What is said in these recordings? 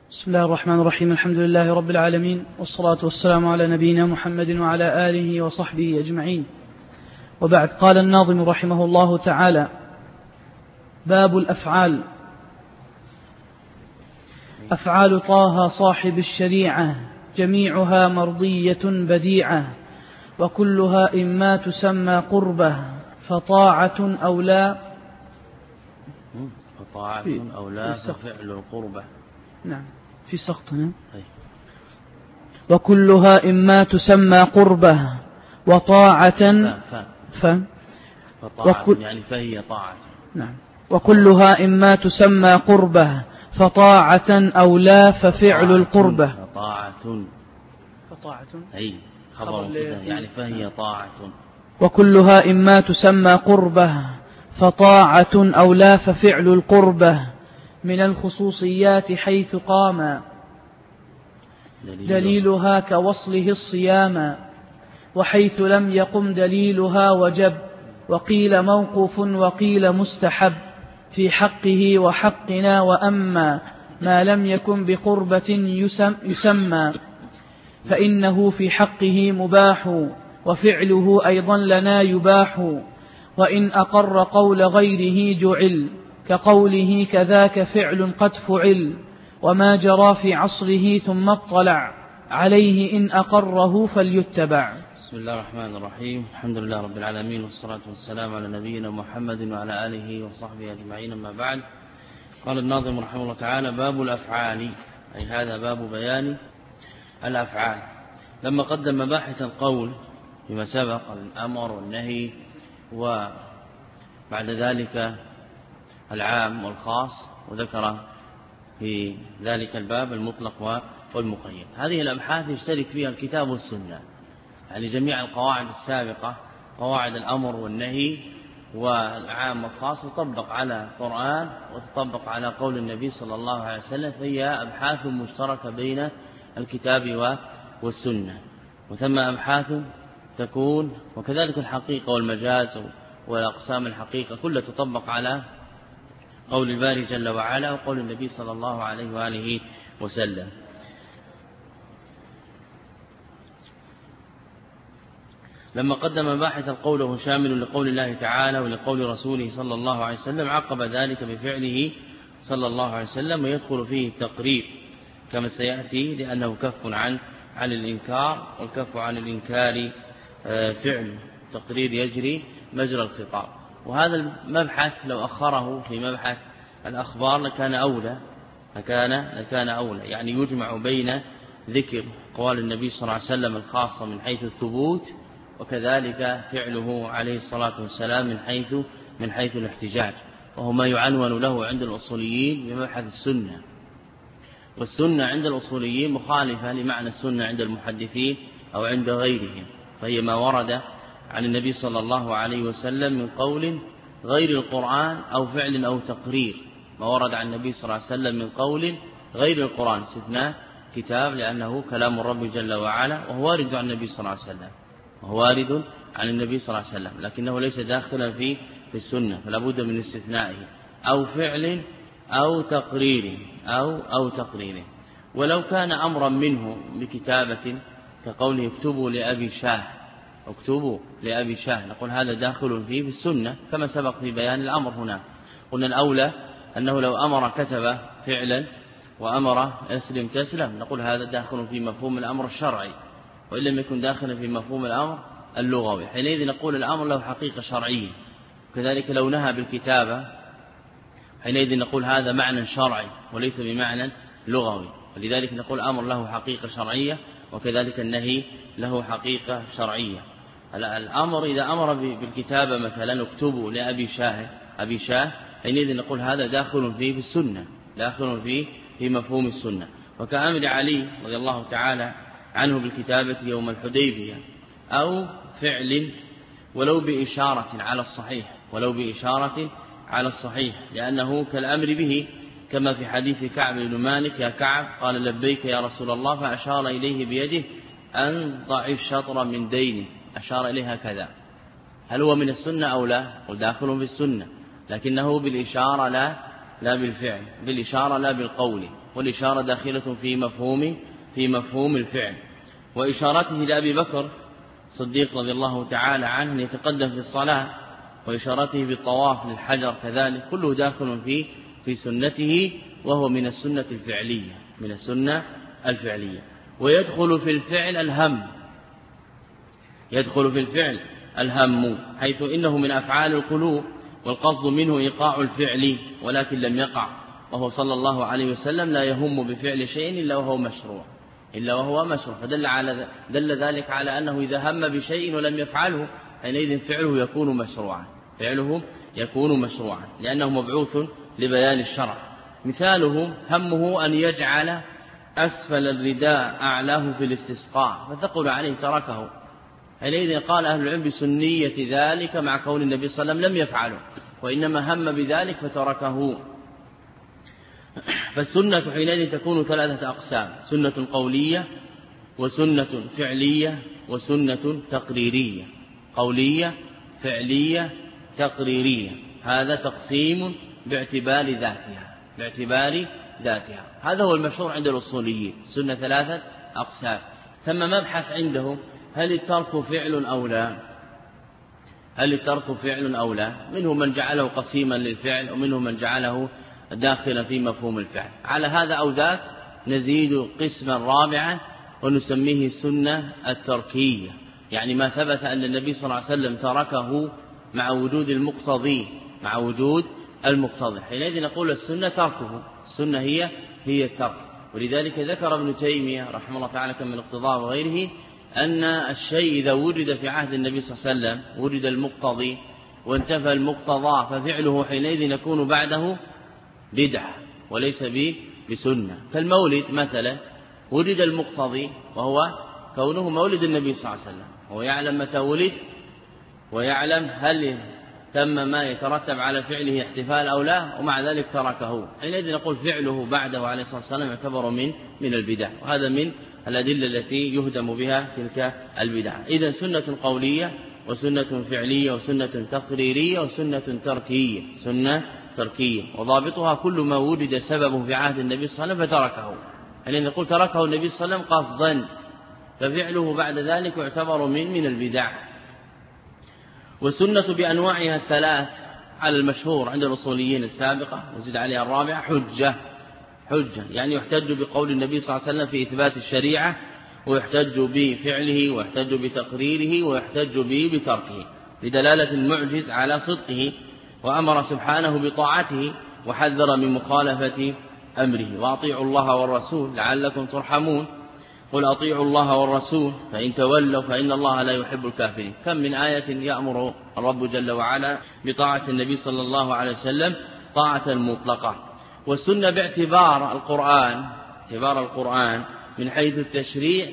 بسم الله الرحمن الرحيم. الحمد لله رب العالمين، والصلاة والسلام على نبينا محمد وعلى آله وصحبه أجمعين، وبعد. قال الناظم رحمه الله تعالى: باب الأفعال. أفعال طه صاحب الشريعة جميعها مرضية بديعة، وكلها إما تسمى قربة فطاعة أو لا ففعل القربة. نعم، في سقطنا. وكلها إما تسمى قربة وطاعة يعني فهي طاعة. نعم. وكلها إما تسمى قربة فطاعة أو لا ففعل القربة. فطاعة أي خبر كده يعني فهي طاعة. وكلها إما تسمى قربة فطاعة أو لا ففعل القربة، من الخصوصيات حيث قام دليلها كوصله الصيام، وحيث لم يقم دليلها وجب، وقيل موقوف وقيل مستحب في حقه وحقنا، وأما ما لم يكن بقربة يسمى فإنه في حقه مباح، وفعله أيضا لنا يباح، وإن أقر قول غيره جعل، كقوله كذاك فعل قد فعل، وما جرى في عصره ثم اطلع عليه إن أقره فليتبع. بسم الله الرحمن الرحيم. الحمد لله رب العالمين، والصلاة والسلام على نبينا محمد وعلى آله وصحبه أجمعين، أما بعد. قال الناظم رحمه الله تعالى: باب الأفعال، أي هذا باب بيان الأفعال. لما قدم مباحث القول فيما سبق الأمر والنهي، وبعد ذلك العام والخاص، وذكر في ذلك الباب المطلق والمقيد. هذه الأبحاث يشترك فيها الكتاب والسنة، يعني جميع القواعد السابقة، قواعد الأمر والنهي والعام والخاص، تطبق على القرآن وتطبق على قول النبي صلى الله عليه وسلم، فهي أبحاث مشتركة بين الكتاب والسنة. وثم أبحاث تكون، وكذلك الحقيقة والمجاز والأقسام الحقيقة كلها تطبق على قول الباري جل وعلا وقول النبي صلى الله عليه وآله وسلم. لما قدم مباحث القول وهو شامل لقول الله تعالى ولقول رسوله صلى الله عليه وسلم، عقب ذلك بفعله صلى الله عليه وسلم، ويدخل فيه التقرير كما سيأتي، لأنه كف عن الإنكار، والكف عن الإنكار فعل تقرير يجري مجرى الخطاب. وهذا المبحث لو أخره في مبحث الأخبار لكان أولى، يعني يجمع بين ذكر قوال النبي صلى الله عليه وسلم الخاصة من حيث الثبوت، وكذلك فعله عليه الصلاة والسلام من حيث الاحتجاج، وهو ما يعنون له عند الأصوليين بمبحث السنة. والسنة عند الأصوليين مخالفة لمعنى السنة عند المحدثين أو عند غيرهم، فهي ما ورد عن النبي صلى الله عليه وسلم من قول غير القرآن أو فعل أو تقرير، ما ورد عن النبي صلى الله عليه وسلم من قول غير القرآن، استثناء كتاب لأنه كلام الرب جل وعلا، وهو وارد عن النبي صلى الله عليه وسلم، لكنه ليس داخلا في السنة، فلا بد من استثنائه، أو فعل أو تقرير أو تقرير. ولو كان أمرا منه بكتابة كقوله اكتبوا لأبي شاه، نقول هذا داخل فيه في السنة كما سبق في بيان الأمر هنا. قلنا الأولى أنه لو أمر كتب فعلا وأمر اسلم تسلم، نقول هذا داخل في مفهوم الأمر الشرعي، وإن لم يكن داخلا في مفهوم الأمر اللغوي، حينئذ نقول الأمر له حقيقة شرعية. كذلك لو نهى بالكتابة، حينئذ نقول هذا معنى شرعي وليس بمعنى لغوي، ولذلك نقول الأمر له حقيقة شرعية، وكذلك النهي له حقيقة شرعية. الأمر إذا أمر بالكتابة مثلا اكتبوا لأبي شاه، حينئذ نقول هذا داخل فيه في السنة، داخل فيه في مفهوم السنة. وكأمر علي رضي الله تعالى عنه بالكتابة يوم الحديبية، أو فعل ولو بإشارة على الصحيح، لأنه كالأمر به، كما في حديث كعب بن مالك: يا كعب، قال لبيك يا رسول الله، فأشار إليه بيده أن ضع الشطر من دينه، أشار إليها كذا. هل هو من السنة أو لا؟ وداخل في السنة، لكنه بالإشارة لا بالفعل، بالإشارة لا بالقول، والإشارة داخلة في مفهوم الفعل. وإشارته لأبي بكر الصديق رضي الله تعالى عنه أن يتقدم في الصلاة، وإشارته بالطواف للحجر كذلك، كله داخل في سنته، وهو من السنة الفعلية. ويدخل في الفعل الهم، حيث إنه من أفعال القلوب، والقصد منه إيقاع الفعل ولكن لم يقع، وهو صلى الله عليه وسلم لا يهم بفعل شيء إلا وهو مشروع، دل ذلك على أنه إذا هم بشيء ولم يفعله حينئذ فعله يكون مشروعا لأنه مبعوث لبيان الشرع. مثاله همه أن يجعل أسفل الرداء أعلاه في الاستسقاء فتقول عليه تركه، حينئذ قال أهل العلم بسنية ذلك مع كون النبي صلى الله عليه وسلم لم يفعله، وإنما هم بذلك فتركه. فالسنة حينئذ تكون 3 أقسام: سنة قولية، وسنة فعلية، وسنة تقريرية. قولية، فعلية، تقريرية. هذا تقسيم باعتبار ذاتها. هذا هو المشهور عند الأصوليين. سنة 3 أقسام. ثم مبحث عندهم: هل الترك فعل أو لا؟ منهم من جعله قسيما للفعل، ومنهم من جعله داخلا في مفهوم الفعل. على هذا أو ذاك نزيد قسما رابعا ونسميه السنة التركية، يعني ما ثبت أن النبي صلى الله عليه وسلم تركه مع وجود المقتضي، حينئذ نقول السنة تركه. السنة هي الترك. ولذلك ذكر ابن تيمية رحمه الله تعالى كما من الاقتضاء وغيره أن الشيء إذا وجد في عهد النبي صلى الله عليه وسلم وجد المقتضي وانتفى المقتضى ففعله حينئذ يكون بعده بدعة وليس بسنة. كالمولد مثلا، وجد المقتضي وهو كونه مولد النبي صلى الله عليه وسلم، وهو يعلم متى ولد ويعلم هل تم ما يترتب على فعله احتفال أو لا، ومع ذلك تركه، حينئذ نقول فعله بعده عليه الصلاة والسلام يعتبر من البدع، وهذا من الأدلة التي يهدم بها تلك البدع. إذن سنة قولية، وسنة فعلية، وسنة تقريرية، وسنة تركية. سنة تركية وضابطها كل ما وجد سببه في عهد النبي صلى الله عليه وسلم فتركه، يعني نقول تركه النبي صلى الله عليه وسلم قصدا، ففعله بعد ذلك يعتبر من البدع. والسنة بأنواعها 3 على المشهور عند الأصوليين السابقة، نزيد عليها الرابعة حجة، يعني يحتج بقول النبي صلى الله عليه وسلم في إثبات الشريعة، ويحتج بفعله، ويحتج بتقريره، ويحتج بتركه لدلالة المعجز على صدقه، وأمر سبحانه بطاعته وحذر من مخالفة أمره. وأطيعوا الله والرسول لعلكم ترحمون، قل أطيعوا الله والرسول فإن تولوا فإن الله لا يحب الكافرين. كم من آية يأمر الرب جل وعلا بطاعة النبي صلى الله عليه وسلم طاعة مطلقة. والسنة باعتبار القرآن من حيث التشريع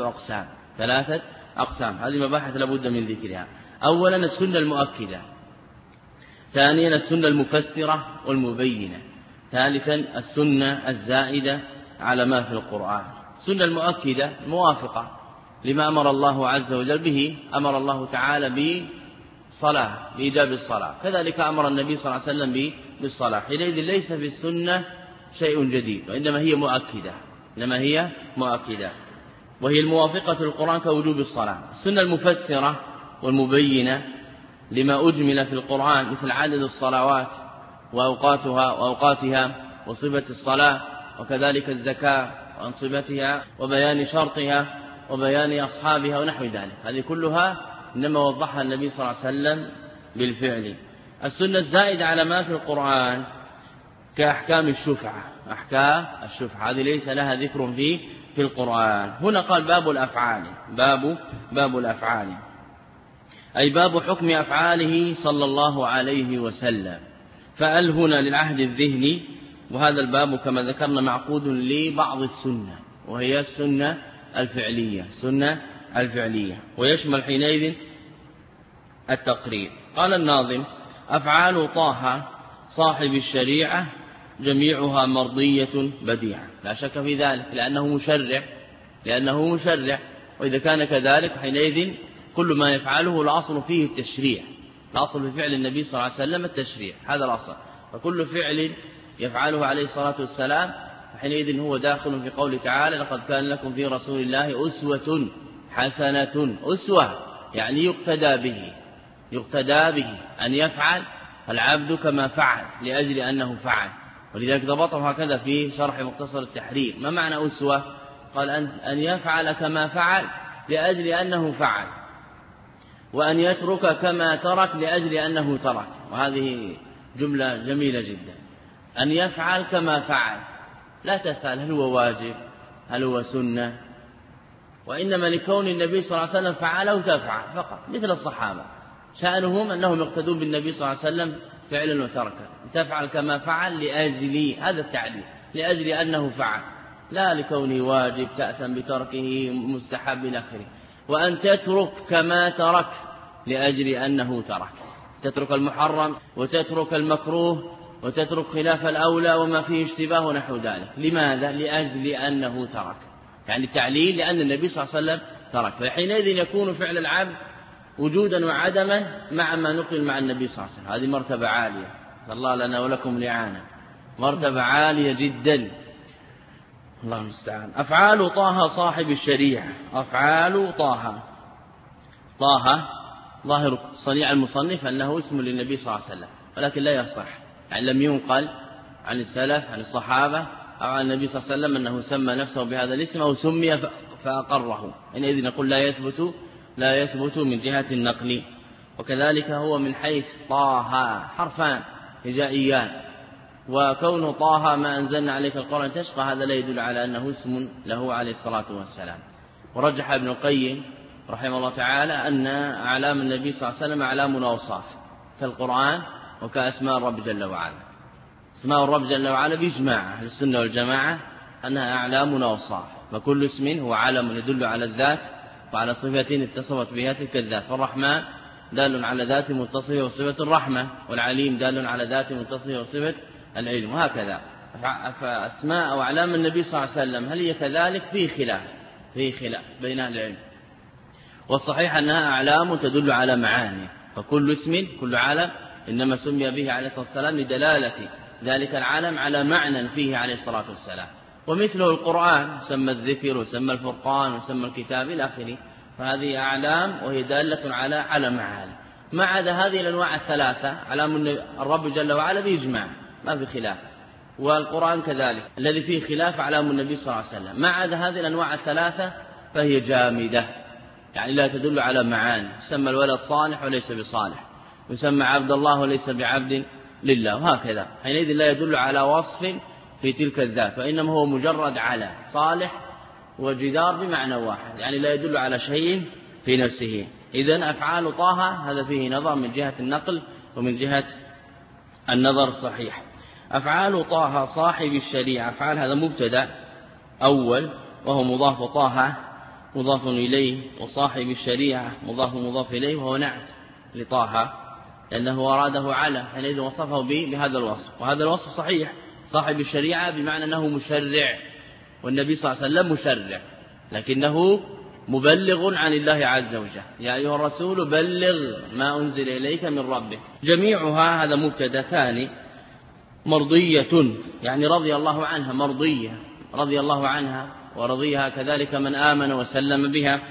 3 أقسام. هذه مباحث لابد من ذكرها. أولا السنة المؤكدة، ثانيا السنة المفسرة والمبينة، ثالثا السنة الزائدة على ما في القرآن. السنة المؤكدة موافقة لما أمر الله عز وجل به، أمر الله تعالى بإيجاب الصلاة، كذلك أمر النبي صلى الله عليه وسلم بالصلاة، حينئذ ليس في السنة شيء جديد، وإنما هي مؤكدة، وهي الموافقة للقرآن كوجوب الصلاة. السنة المفسرة والمبينة لما أجمل في القرآن مثل عدد الصلوات وأوقاتها وصفة الصلاة، وكذلك الزكاة وأنصبتها وبيان شرطها وبيان أصحابها ونحو ذلك، هذه كلها إنما وضحها النبي صلى الله عليه وسلم بالفعل. السنة الزائدة على ما في القرآن كأحكام الشفعة، هذه ليس لها ذكر في القرآن. هنا قال باب الأفعال، أي باب حكم أفعاله صلى الله عليه وسلم. فأل هنا للعهد الذهني، وهذا الباب كما ذكرنا معقود لبعض السنة، وهي السنة الفعلية، ويشمل حينئذ التقرير. قال الناظم: أفعال طه صاحب الشريعة جميعها مرضية بديعة. لا شك في ذلك، لأنه مشرع، وإذا كان كذلك حينئذ كل ما يفعله الأصل فيه التشريع، الأصل في فعل النبي صلى الله عليه وسلم التشريع، هذا الأصل. فكل فعل يفعله عليه الصلاة والسلام حينئذ هو داخل في قوله تعالى لقد كان لكم في رسول الله أسوة حسنة. أسوة يعني يقتدى به أن يفعل العبد كما فعل لأجل أنه فعل. ولذلك ضبطه هكذا في شرح مختصر التحرير. ما معنى أسوة؟ قال أن يفعل كما فعل لأجل أنه فعل، وأن يترك كما ترك لأجل أنه ترك. وهذه جملة جميلة جدا. أن يفعل كما فعل، لا تسأل هل هو واجب هل هو سنة، وإنما لكون النبي صلى الله عليه وسلم فعل وتفعل فقط، مثل الصحابة شأنهم أنهم يقتدون بالنبي صلى الله عليه وسلم فعلا وتركا. تفعل كما فعل لأجل هذا التعليل، لأجل أنه فعل، لا لكونه واجب تأثم بتركه مستحب إلى آخره. وأن تترك كما ترك لأجل أنه ترك، تترك المحرم وتترك المكروه وتترك خلاف الأولى وما فيه اشتباه ونحو ذلك. لماذا؟ لأجل أنه ترك، يعني التعليل لأن النبي صلى الله عليه وسلم ترك. فحينئذ يكون فعل العبد وجودا وعدما مع ما نقل مع النبي صلى الله عليه وسلم. هذه مرتبة عالية، صلى الله لنا ولكم الإعانة، مرتبة عالية جدا، الله المستعان. أفعال طه صاحب الشريعة. أفعال طه ظاهر صنيع المصنف أنه اسم للنبي صلى الله عليه وسلم، ولكن لا يصح، يعني لم ينقل عن السلف عن الصحابة أو عن النبي صلى الله عليه وسلم أنه سمى نفسه بهذا الاسم أو سمي فأقره. حينئذ نقول لا يثبت من جهة النقل. وكذلك هو من حيث طه حرفان هجائيان، وكون طه ما أنزلنا عليك القرآن تشقى هذا لا يدل على أنه اسم له عليه الصلاة والسلام. ورجح ابن القيم رحمه الله تعالى أن أعلام النبي صلى الله عليه وسلم أعلام وأوصاف كالقرآن وكأسماء الرب جل وعلا. اسماء الرب جل وعلا بإجماع أهل السنة والجماعة أنها أعلام وأوصاف، فكل اسم هو علم يدل على الذات وعلى صفة اتصفت بها تلك الذات. فالرحمن دال على ذات متصفة وصفة الرحمة، والعليم دال على ذات متصفة وصفة العلم، وهكذا. فأسماء أو أعلام النبي صلى الله عليه وسلم هل هي كذلك؟ فيه خلاف بين أهل العلم، والصحيح أنها أعلام تدل على معاني. فكل اسم كل علم إنما سمي به عليه الصلاة والسلام لدلالة ذلك العالم على معنى فيه عليه الصلاة والسلام. ومثله القرآن سمى الذكر وسمى الفرقان وسمى الكتاب إلى آخره، فهذه أعلام وهي دالة على معاني. ما عدا هذه الأنواع الثلاثة علام الرب جل وعلا بإجماع ما في خلاف، والقرآن كذلك الذي فيه خلاف علام النبي صلى الله عليه وسلم. ما عدا هذه الأنواع الثلاثة فهي جامدة، يعني لا تدل على معاني. يسمى الولد صالح وليس بصالح، يسمى عبد الله وليس بعبد لله، وهكذا. حينئذ لا يدل على وصف في تلك الذات، وإنما هو مجرد على صالح وجدار بمعنى واحد، يعني لا يدل على شيء في نفسه. إذن أفعال طه هذا فيه نظر من جهة النقل ومن جهة النظر الصحيح. أفعال طه صاحب الشريعة. أفعال هذا مبتدأ أول وهو مضاف، طه مضاف إليه، وصاحب الشريعة مضاف إليه، وهو نعت لطه لأنه أراده على، حينئذ وصفه بهذا الوصف. وهذا الوصف صحيح، صاحب الشريعة بمعنى أنه مشرع، والنبي صلى الله عليه وسلم مشرع، لكنه مبلغ عن الله عز وجل. يا أيها الرسول بلغ ما أنزل إليك من ربك. جميعها هذا مبتدأ. ثاني مرضية، يعني رضي الله عنها، مرضية رضي الله عنها ورضيها كذلك من آمن وسلم بها.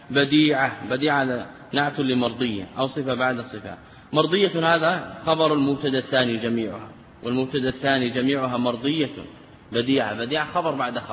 بديعة نعت لمرضية أو صفة بعد صفة. مرضية هذا خبر المبتدأ الثاني جميعها، والمبتدأ الثاني جميعها مرضية. بديعة خبر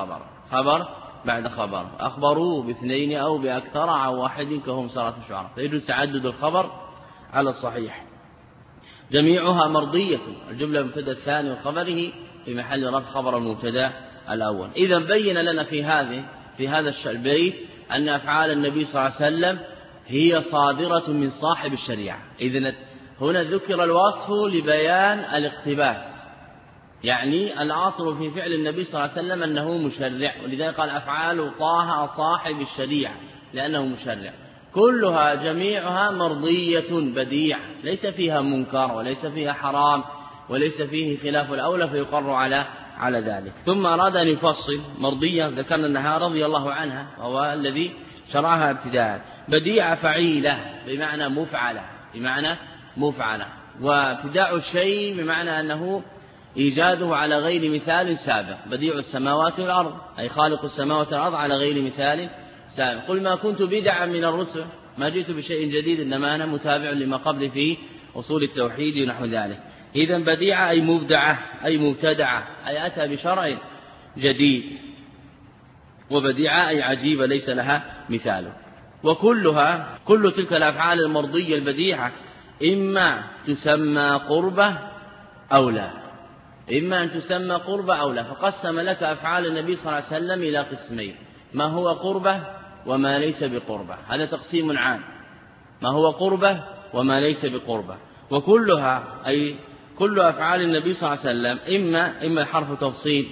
بعد خبر. أخبروا باثنين أو بأكثر عن واحد كهم سارة الشعراء، فيجوز تعدد الخبر على الصحيح. جميعها مرضية، الجملة المبتدأ الثاني وخبره في محل رفع خبر المبتدأ الأول. إذا بين لنا في هذا البيت أن أفعال النبي صلى الله عليه وسلم هي صادرة من صاحب الشريعة. إذن هنا ذكر الوصف لبيان الاقتباس، يعني العاصر في فعل النبي صلى الله عليه وسلم أنه مشرع، ولذلك قال أفعال طه صاحب الشريعة لأنه مشرع. كلها جميعها مرضية بديعة، ليس فيها منكر وليس فيها حرام وليس فيه خلاف الأولى فيقر على ذلك. ثم أراد أن يفصل مرضية، ذكرنا أنها رضي الله عنها وهو الذي شرعها ابتداء. بديعة فعيلة بمعنى مفعلة، وابتداع الشيء بمعنى أنه إيجاده على غير مثال سابق، بديع السماوات والأرض أي خالق السماوات والأرض على غير مثال سابق. قل ما كنت بدعا من الرسل، ما جئت بشيء جديد إنما أنا متابع لما قبل في أصول التوحيد ونحو ذلك. إذن بديعة أي مبدعة أي مبتدعة أي أتى بشرع جديد، وبديعة أي عجيبة ليس لها مثال. وكلها كل تلك الأفعال المرضية البديعة إما تسمى قربة أو لا، إما أن تسمى قربة أو لا. فقسم لك أفعال النبي صلى الله عليه وسلم إلى قسمين: ما هو قربة وما ليس بقربة، هذا تقسيم عام، ما هو قربة وما ليس بقربة. وكلها أي كل أفعال النبي صلى الله عليه وسلم إما حرف تفصيل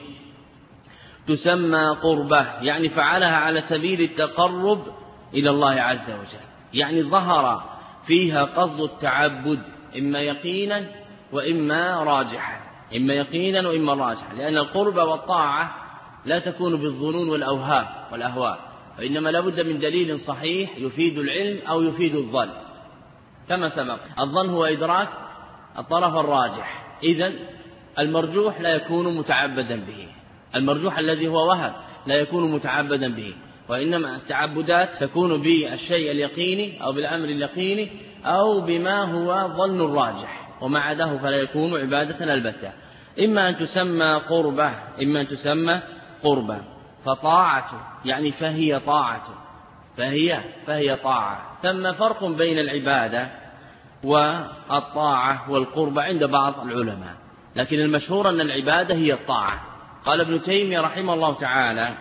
تسمى قربة، يعني فعلها على سبيل التقرب إلى الله عز وجل، يعني ظهر فيها قصد التعبد إما يقينا وإما راجحا، إما يقينا وإما راجحا، لأن القربة والطاعة لا تكون بالظنون والأهواء، وإنما لابد من دليل صحيح يفيد العلم أو يفيد الظن. كما سبق الظن هو إدراك الطرف الراجح، إذن المرجوح لا يكون متعبدا به، المرجوح الذي هو وهم لا يكون متعبدا به، وإنما التعبدات تكون بالشيء اليقيني أو بالأمر اليقيني أو بما هو ظن الراجح، وما عداه فلا يكون عبادة البتة. إما أن تسمى قربة إما أن تسمى قربة. فطاعة يعني فهي طاعة، فهي طاعة. ثم فرق بين العبادة والطاعة والقربة عند بعض العلماء، لكن المشهور أن العبادة هي الطاعة. قال ابن تيمية رحمه الله تعالى: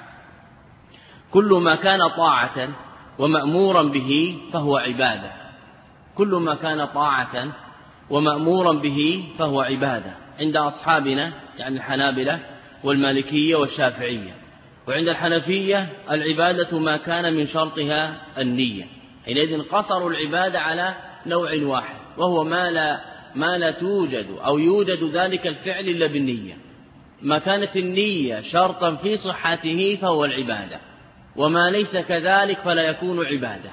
كل ما كان طاعة ومأمورا به فهو عبادة، كل ما كان طاعة ومأمورا به فهو عبادة عند أصحابنا يعني الحنابلة والمالكية والشافعية. وعند الحنفية العبادة ما كان من شرطها النية، حينئذ قصروا العبادة على نوع واحد، وهو ما لا توجد أو يوجد ذلك الفعل إلا بالنية. ما كانت النية شرطا في صحته فهو العبادة، وما ليس كذلك فلا يكون عبادة،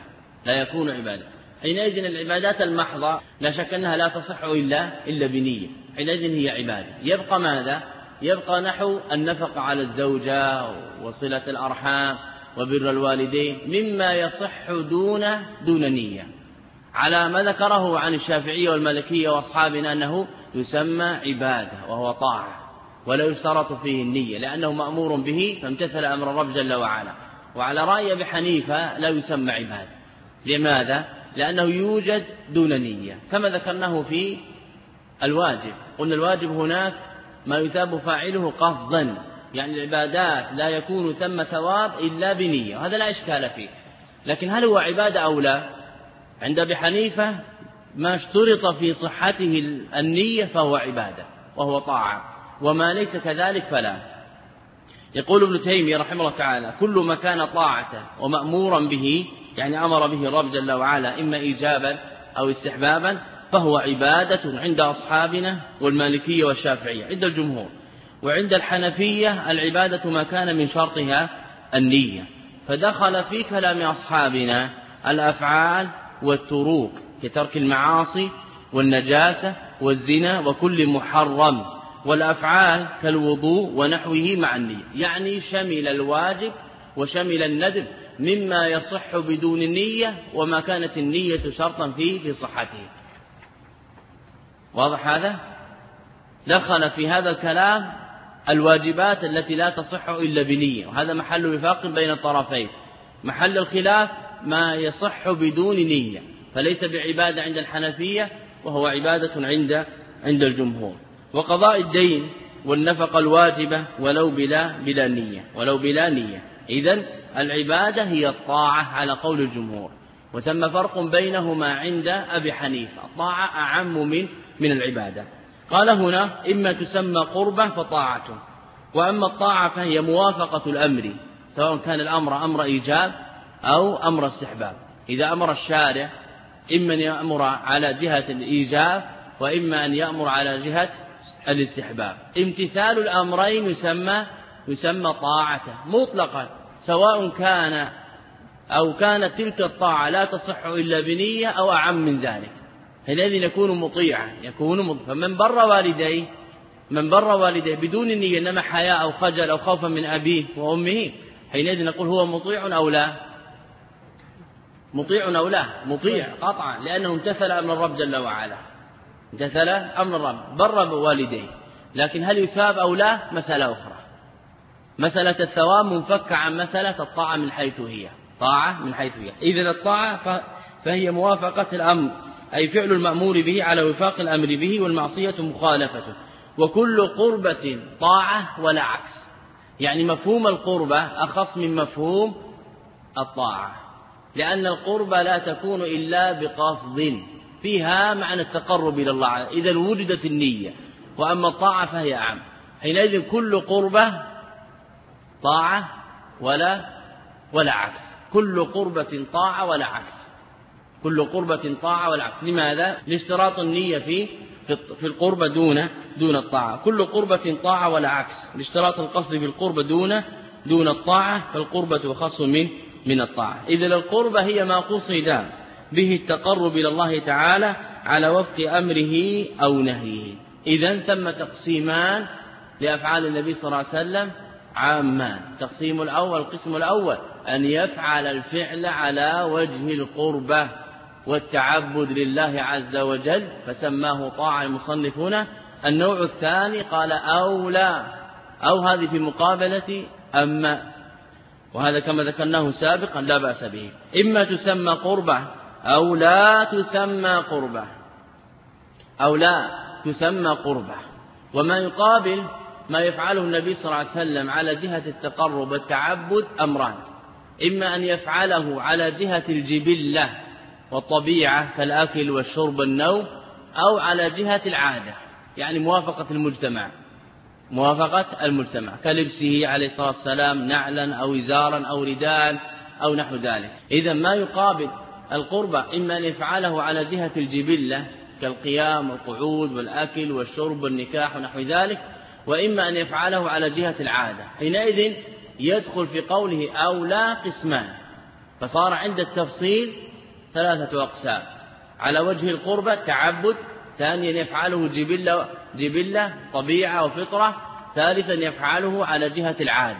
حينئذ العبادات المحضة لا شك أنها لا تصح إلا بنية، حينئذ هي عبادة. يبقى ماذا؟ يبقى نحو النفقة على الزوجة وصلة الأرحام وبر الوالدين مما يصح دون نية، على ما ذكره عن الشافعية والمالكية وأصحابنا أنه يسمى عبادة وهو طاعة ولا يشترط فيه النية، لأنه مأمور به فامتثل أمر الرب جل وعلا. وعلى رأي أبي حنيفة لا يسمى عبادة. لماذا؟ لأنه يوجد دون نية، كما ذكرناه في الواجب. قلنا الواجب هناك ما يثاب فاعله قصدا، يعني العبادات لا يكون ثم ثواب إلا بنية، وهذا لا إشكال فيه. لكن هل هو عبادة أو لا؟ عند أبي حنيفة ما اشترط في صحته النية فهو عبادة وهو طاعة، وما ليس كذلك فلا. يقول ابن تيمية رحمه الله تعالى: كل ما كان طاعة ومأمورا به، يعني أمر به الرب جل وعلا إما إيجابا أو استحبابا، فهو عبادة عند أصحابنا والمالكية والشافعية عند الجمهور. وعند الحنفية العبادة ما كان من شرطها النية. فدخل في كلام أصحابنا الأفعال والتروك كترك المعاصي والنجاسة والزنا وكل محرم، والأفعال كالوضوء ونحوه مع النية، يعني شمل الواجب وشمل الندب مما يصح بدون النية وما كانت النية شرطا فيه في صحته. واضح هذا؟ دخل في هذا الكلام الواجبات التي لا تصح إلا بنية، وهذا محل وفاق بين الطرفين. محل الخلاف ما يصح بدون نية، فليس بعبادة عند الحنفية وهو عبادة عند الجمهور. وقضاء الدين والنفقة الواجبة ولو بلا نية. إذن العبادة هي الطاعة على قول الجمهور، وثم فرق بينهما عند أبي حنيفة، الطاعة أعم من العبادة. قال هنا: إما تسمى قربة فطاعة، وأما الطاعة فهي موافقة الأمر، سواء كان الأمر أمر إيجاب أو أمر استحباب. إذا أمر الشارع إما أن يأمر على جهة الإيجاب وإما أن يأمر على جهة الاستحباب. امتثال الأمرين يسمى طاعة مطلقا، سواء كانت تلك الطاعة لا تصح إلا بنية أو أعم من ذلك، الذي يكون مطيعا فمن بر والديه من بر والديه بدون النية إنما حياء أو خجل أو خوفا من أبيه وأمه، حينئذ نقول هو مطيع أو لا؟ مطيع أو لا؟ مطيع قطعا، لأنه امتثل أمر الرب جل وعلا، امتثل أمر الرب، بر بوالديه. لكن هل يثاب أو لا؟ مسألة أخرى. مسألة الثواب منفكة عن مسألة الطاعة من حيث هي، طاعة من حيث هي. إذن الطاعة فهي موافقة الأمر، أي فعل المأمور به على وفاق الأمر به، والمعصية مخالفته. وكل قربة طاعة ولا عكس، يعني مفهوم القربة أخص من مفهوم الطاعة، لأن القربة لا تكون إلا بقصد فيها معنى التقرب إلى الله إذا وجدت النية، وأما الطاعة فهي أعم. حينئذ كل قربة طاعة ولا عكس، كل قربة طاعة ولا عكس، كل قربة طاعة ولا عكس. لماذا؟ لاشتراط النية في القربة دون الطاعة. كل قربة طاعة ولا عكس، لاشتراط القصد في القربة دون الطاعة، فالقربة خاص من الطاعة. إذا القربة هي ما قصد به التقرب إلى الله تعالى على وفق أمره أو نهيه. إذن ثم تقسيمان لأفعال النبي صلى الله عليه وسلم عامان. القسم الأول أن يفعل الفعل على وجه القربة والتعبد لله عز وجل، فسماه طاعة المصنفون. النوع الثاني قال أو لا، أو هذه في مقابلة أما، وهذا كما ذكرناه سابقا لا بأس به. إما تسمى قربة أو لا تسمى قربة، أو لا تسمى قربة. وما يقابل ما يفعله النبي صلى الله عليه وسلم على جهة التقرب والتعبد أمران: إما أن يفعله على جهة الجبلة والطبيعة كالأكل والشرب والنوم، أو على جهة العادة، يعني موافقة المجتمع كلبسه عليه الصلاة والسلام نعلا أو إزارا أو رداء أو نحو ذلك. إذن ما يقابل القربة إما أن يفعله على جهة الجبلة كالقيام والقعود والأكل والشرب والنكاح ونحو ذلك، وإما أن يفعله على جهة العادة. حينئذ يدخل في قوله أو لا قسمان، فصار عند التفصيل 3 أقسام: على وجه القربة تعبد، ثانيا يفعله جبلة طبيعة وفطرة، ثالثا يفعله على جهة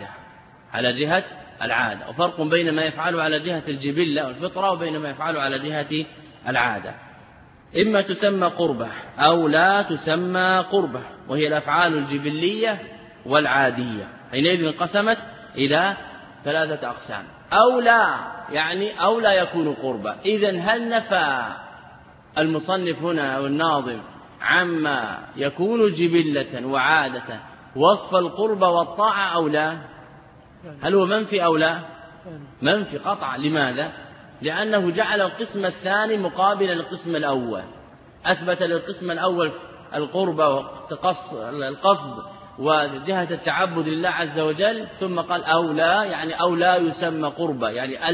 العادة. وفرق بين ما يفعله على جهة الجبلة والفطرة وبين ما يفعله على جهة العادة. إما تسمى قربة أو لا تسمى قربة، وهي الأفعال الجبلية والعادية. حينئذ انقسمت إلى 3 أقسام. أو لا يعني أو لا يكون قربة. إذن هل نفى المصنف هنا والناظم عما يكون جبلة وعادة وصف القربة والطاعة أو لا؟ هل هو منفي أو لا؟ منفي قطعا. لماذا؟ لأنه جعل القسم الثاني مقابلا للقسم الأول، أثبت للقسم الأول القربة والقصد وجهة التعبد لله عز وجل، ثم قال أو لا يعني أو لا يسمى قربة، يعني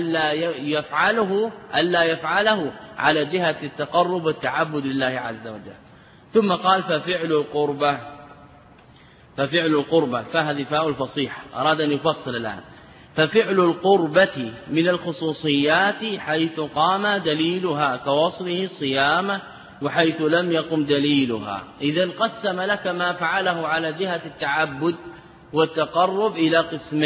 ألا يفعله على جهة التقرب والتعبد لله عز وجل. ثم قال ففعل القربة، فهذه فاء الفصيحة، أراد أن يفصل الآن. ففعل القربة من الخصوصيات حيث قام دليلها كوصله الصيام، وحيث لم يقم دليلها. إذن قسم لك ما فعله على جهة التعبد والتقرب إلى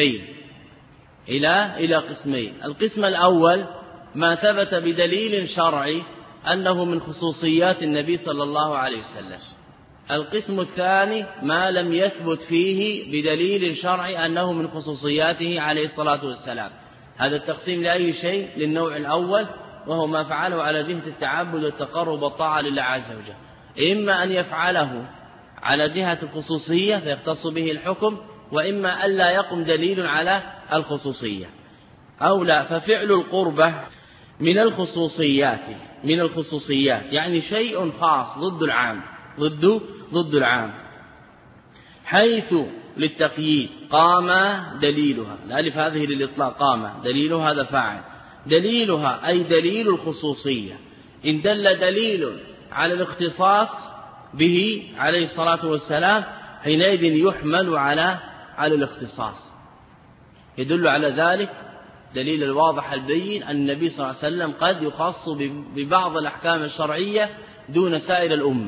قسمين. القسم الأول ما ثبت بدليل شرعي أنه من خصوصيات النبي صلى الله عليه وسلم. القسم الثاني ما لم يثبت فيه بدليل شرعي أنه من خصوصياته عليه الصلاة والسلام. هذا التقسيم لأي شيء؟ للنوع الأول، وهو ما فعله على جهة التعبد والتقرب والطاعة لله عز وجل. إما أن يفعله على جهة الخصوصية فيختص به الحكم، وإما ألا يقم دليل على الخصوصية أو لا. ففعل القربة من الخصوصيات يعني شيء خاص ضد العام، حيث للتقييد قام دليلها، الألف هذه للإطلاق، قام دليلها هذا فاعل، دليلها أي دليل الخصوصية. إن دل دليل على الاختصاص به عليه الصلاة والسلام حينئذ يحمل على الاختصاص. يدل على ذلك دليل الواضح البين أن النبي صلى الله عليه وسلم قد يخص ببعض الأحكام الشرعية دون سائر الأمة،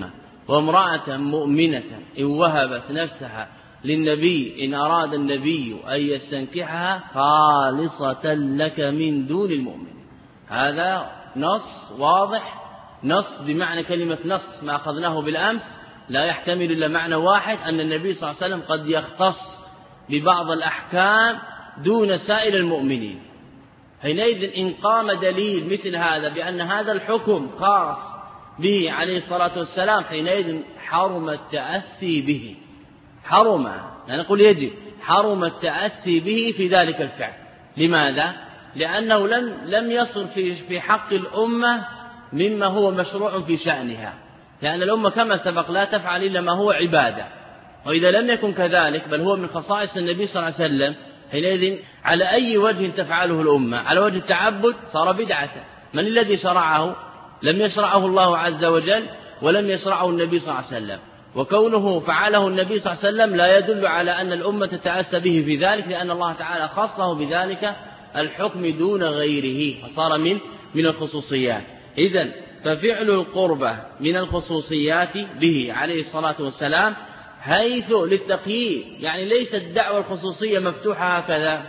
وامرأة مؤمنة إن وهبت نفسها للنبي إن أراد النبي أن يستنكحها خالصة لك من دون المؤمن. هذا نص واضح، نص بمعنى كلمة نص ما أخذناه بالأمس لا يحتمل إلا معنى واحد، أن النبي صلى الله عليه وسلم قد يختص ببعض الأحكام دون سائر المؤمنين. حينئذ إن قام دليل مثل هذا بأن هذا الحكم خاص به عليه الصلاة والسلام، حينئذ حرم التأسي به، حرم، لا نقول يجب، حرم التأسي به في ذلك الفعل. لماذا؟ لأنه لم يصل في حق الأمة مما هو مشروع في شأنها، لأن الأمة كما سبق لا تفعل إلا ما هو عبادة، وإذا لم يكن كذلك بل هو من خصائص النبي صلى الله عليه وسلم، حينئذ على أي وجه تفعله الأمة؟ على وجه التعبد صار بدعة. من الذي شرعه؟ لم يشرعه الله عز وجل ولم يشرعه النبي صلى الله عليه وسلم، وكونه فعله النبي صلى الله عليه وسلم لا يدل على أن الأمة تتأسى به في ذلك، لأن الله تعالى خصه بذلك الحكم دون غيره، فصار من الخصوصيات. إذن ففعل القربة من الخصوصيات به عليه الصلاة والسلام حيث للتقييد، يعني ليست الدعوة الخصوصية مفتوحة هكذا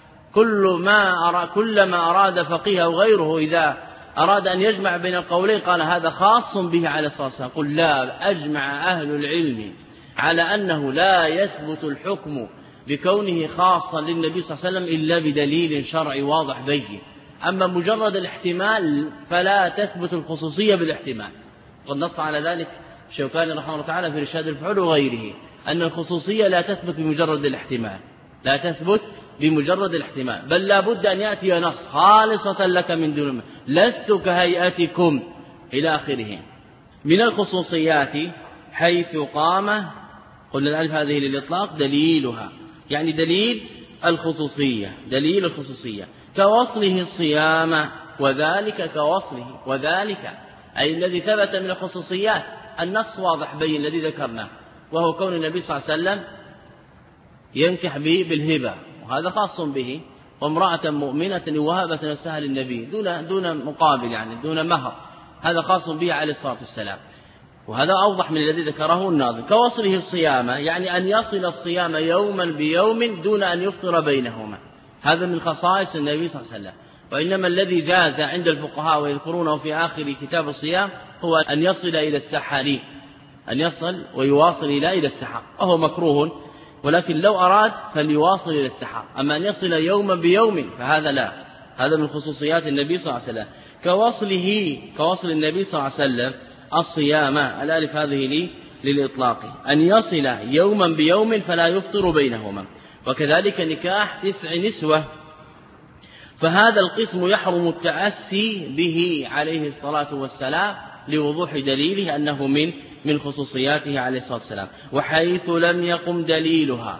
كلما أراد فقيه أو غيره إذا أراد أن يجمع بين القولين قال هذا خاص به عليه الصلاة والسلام. قل لا، أجمع أهل العلم على أنه لا يثبت الحكم بكونه خاصا للنبي صلى الله عليه وسلم إلا بدليل شرعي واضح بين. أما مجرد الاحتمال فلا تثبت الخصوصية بالاحتمال، قد نص على ذلك الشوكاني رحمه الله تعالى في رشاد الفحول وغيره، أن الخصوصية لا تثبت بمجرد الاحتمال، لا تثبت بمجرد الاحتمال، بل لا بد أن يأتي نص خالصة لك من دون لست كهيئتكم إلى آخره. من الخصوصيات حيث قام، قلنا الألف هذه للإطلاق دليلها، يعني دليل الخصوصية، دليل الخصوصية كوصله الصيام، وذلك كوصله، وذلك أي الذي ثبت من الخصوصيات النص واضح بين الذي ذكرناه، وهو كون النبي صلى الله عليه وسلم ينكح به بالهبة، وهذا خاص به، وامرأة مؤمنة وهبت نفسها للنبي دون مقابل، يعني دون مهر، هذا خاص به عليه الصلاة والسلام، وهذا أوضح من الذي ذكره الناظم. كوصله الصيام، يعني أن يصل الصيام يوما بيوم دون أن يفطر بينهما، هذا من خصائص النبي صلى الله عليه وسلم. وإنما الذي جاز عند الفقهاء ويذكرونه في آخر كتاب الصيام هو أن يصل إلى السحر، أن يصل ويواصل إلى السحر، وهو مكروه، ولكن لو أراد فليواصل إلى السحر. أما أن يصل يوما بيوم فهذا لا، هذا من خصوصيات النبي صلى الله عليه وسلم. كوصل النبي صلى الله عليه وسلم الصيام، الألف هذه للإطلاق، أن يصل يوما بيوم فلا يفطر بينهما. وكذلك نكاح 9 نسوة، فهذا القسم يحرم التأسي به عليه الصلاة والسلام لوضوح دليله أنه من خصوصياته عليه الصلاة والسلام. وحيث لم يقم دليلها،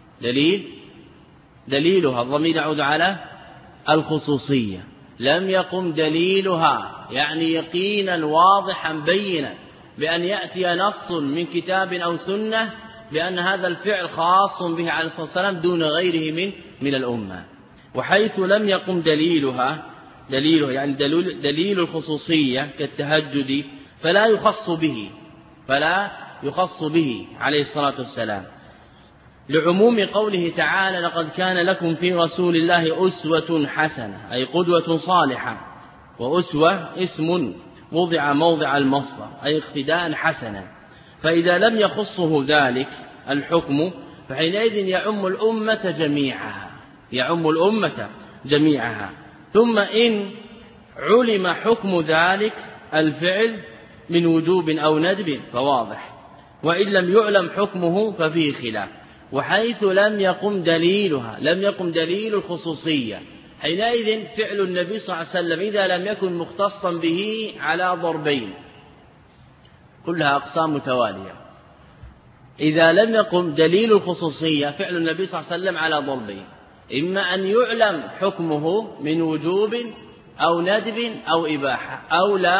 دليلها الضمير يعود على الخصوصية، لم يقم دليلها يعني يقينا واضحا بينا بأن يأتي نص من كتاب أو سنة بأن هذا الفعل خاص به عليه الصلاة والسلام دون غيره من الأمة. وحيث لم يقم دليلها يعني دليل الخصوصية كالتهجد فلا يخص به عليه الصلاة والسلام، لعموم قوله تعالى لقد كان لكم في رسول الله أسوة حسنة، أي قدوة صالحة، وأسوة اسم وضع موضع المصدر أي اقتداء حسنا. فإذا لم يخصه ذلك الحكم فحينئذ يعم الأمة جميعها. ثم إن علم حكم ذلك الفعل من وجوب أو ندب فواضح، وإن لم يعلم حكمه ففيه خلاف. وحيث لم يقم دليلها، لم يقم دليل الخصوصية، حينئذ فعل النبي صلى الله عليه وسلم إذا لم يكن مختصا به على ضربين، كلها أقسام متوالية. إذا لم يقم دليل الخصوصية فعل النبي صلى الله عليه وسلم على ضربين، إما أن يعلم حكمه من وجوب أو ندب أو إباحة، أو لا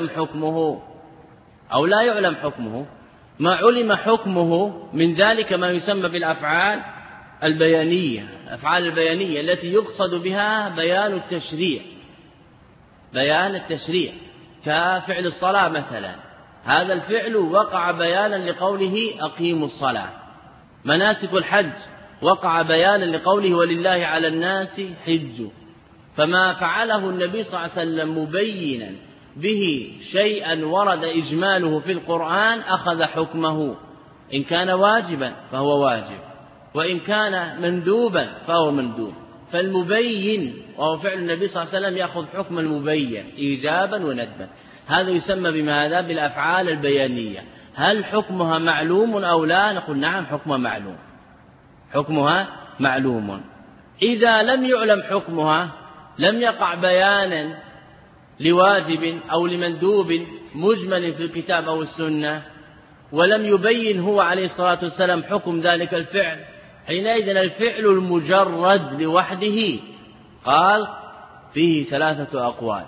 يعلم حكمه. ما علم حكمه من ذلك ما يسمى بالأفعال البيانية، الأفعال البيانية التي يقصد بها بيان التشريع كفعل الصلاة مثلا، هذا الفعل وقع بيانا لقوله أقيموا الصلاة. مناسك الحج وقع بيانا لقوله ولله على الناس حج. فما فعله النبي صلى الله عليه وسلم مبينا به شيئا ورد إجماله في القرآن أخذ حكمه، إن كان واجبا فهو واجب، وإن كان مندوبا فهو مندوب. فالمبين وهو فعل النبي صلى الله عليه وسلم يأخذ حكم المبين إيجابا وندبا. هذا يسمى بماذا؟ بالأفعال البيانية. هل حكمها معلوم أو لا؟ نقول نعم حكمها معلوم، حكمها معلوم. إذا لم يعلم حكمها لم يقع بيانا لواجب أو لمندوب مجمل في الكتاب أو السنة، ولم يبين هو عليه الصلاة والسلام حكم ذلك الفعل، حينئذ الفعل المجرد لوحده قال فيه ثلاثة أقوال،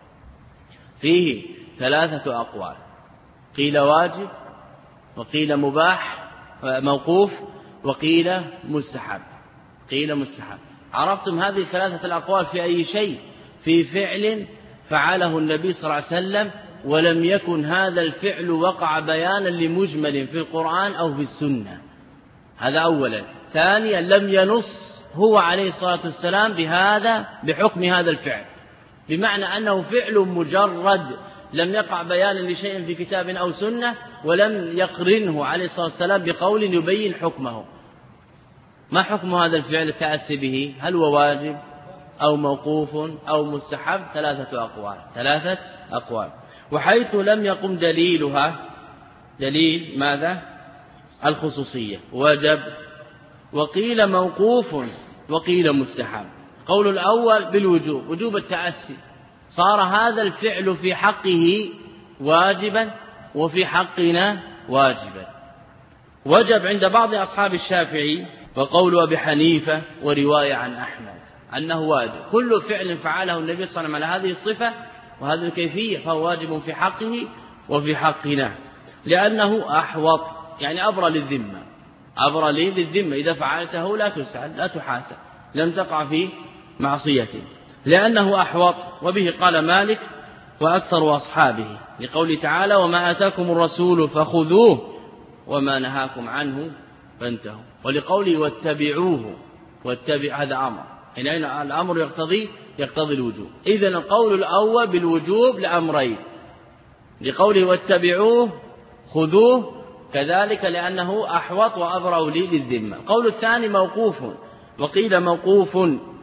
فيه ثلاثة أقوال، قيل واجب، وقيل مباح موقوف، وقيل مستحب. قيل مستحب. عرفتم هذه الثلاثة الأقوال في أي شيء؟ في فعل فعله النبي صلى الله عليه وسلم ولم يكن هذا الفعل وقع بيانا لمجمل في القرآن أو في السنة، هذا أولا. ثانيا لم ينص هو عليه الصلاة والسلام بحكم هذا الفعل، بمعنى أنه فعل مجرد لم يقع بيانا لشيء في كتاب أو سنة، ولم يقرنه عليه الصلاة والسلام بقول يبين حكمه. ما حكم هذا الفعل التأسي به؟ هل هو واجب أو موقوف أو مستحب؟ ثلاثة أقوال، ثلاثة أقوال. وحيث لم يقم دليلها، دليل ماذا؟ الخصوصية، وجب، وقيل موقوف، وقيل مستحب. قول الأول بالوجوب، وجوب التأسي، صار هذا الفعل في حقه واجبا وفي حقنا واجبا. وجب عند بعض أصحاب الشافعي وقول أبي حنيفة ورواية عن أحمد أنه واجب. كل فعل فعله النبي صلى الله عليه وسلم على هذه الصفة وهذه الكيفية فهو واجب في حقه وفي حقنا، لأنه أحوط، يعني أبرى للذمة، أبرى للذمة. إذا فعلته لا تسأل لا تحاسب، لم تقع في معصيته، لأنه أحوط. وبه قال مالك وأكثر أصحابه، لقوله تعالى وما آتاكم الرسول فخذوه وما نهاكم عنه فانتهوا، ولقوله واتبعوه، واتبع هذا أمر، حين الأمر يقتضي الوجوب. إذن القول الأول بالوجوب لأمرين، لقوله واتبعوه خذوه، كذلك لأنه أحوط وأبرأ لي للذمة. القول الثاني موقوف، وقيل موقوف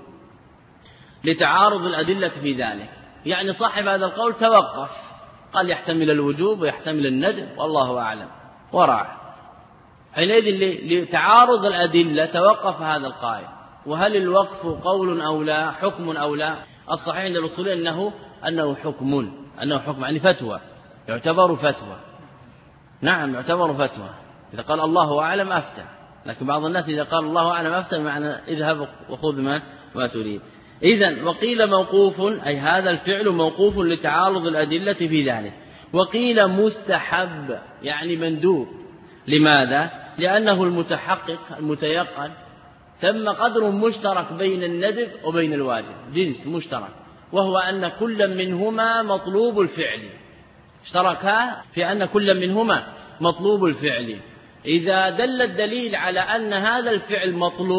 لتعارض الأدلة في ذلك، يعني صاحب هذا القول توقف، قال يحتمل الوجوب ويحتمل الندب والله أعلم ورعه، حينئذ لتعارض الأدلة توقف هذا القائل. وهل الوقف قول أو لا، حكم أو لا؟ الصحيح عند الأصوليين أنه حكم، يعني فتوى، يعتبر فتوى. نعم يعتبر فتوى، إذا قال الله أعلم أفتى، لكن بعض الناس إذا قال الله أعلم أفتى معنى اذهب وخذ ما تريد. إذن وقيل موقوف، أي هذا الفعل موقوف لتعارض الأدلة في ذلك. وقيل مستحب، يعني مندوب. لماذا؟ لأنه المتحقق المتيقن، ثم قدر مشترك بين الندب وبين الواجب، جنس مشترك، وهو أن كل منهما مطلوب الفعل، اشتركا في أن كل منهما مطلوب الفعل. إذا دل الدليل على أن هذا الفعل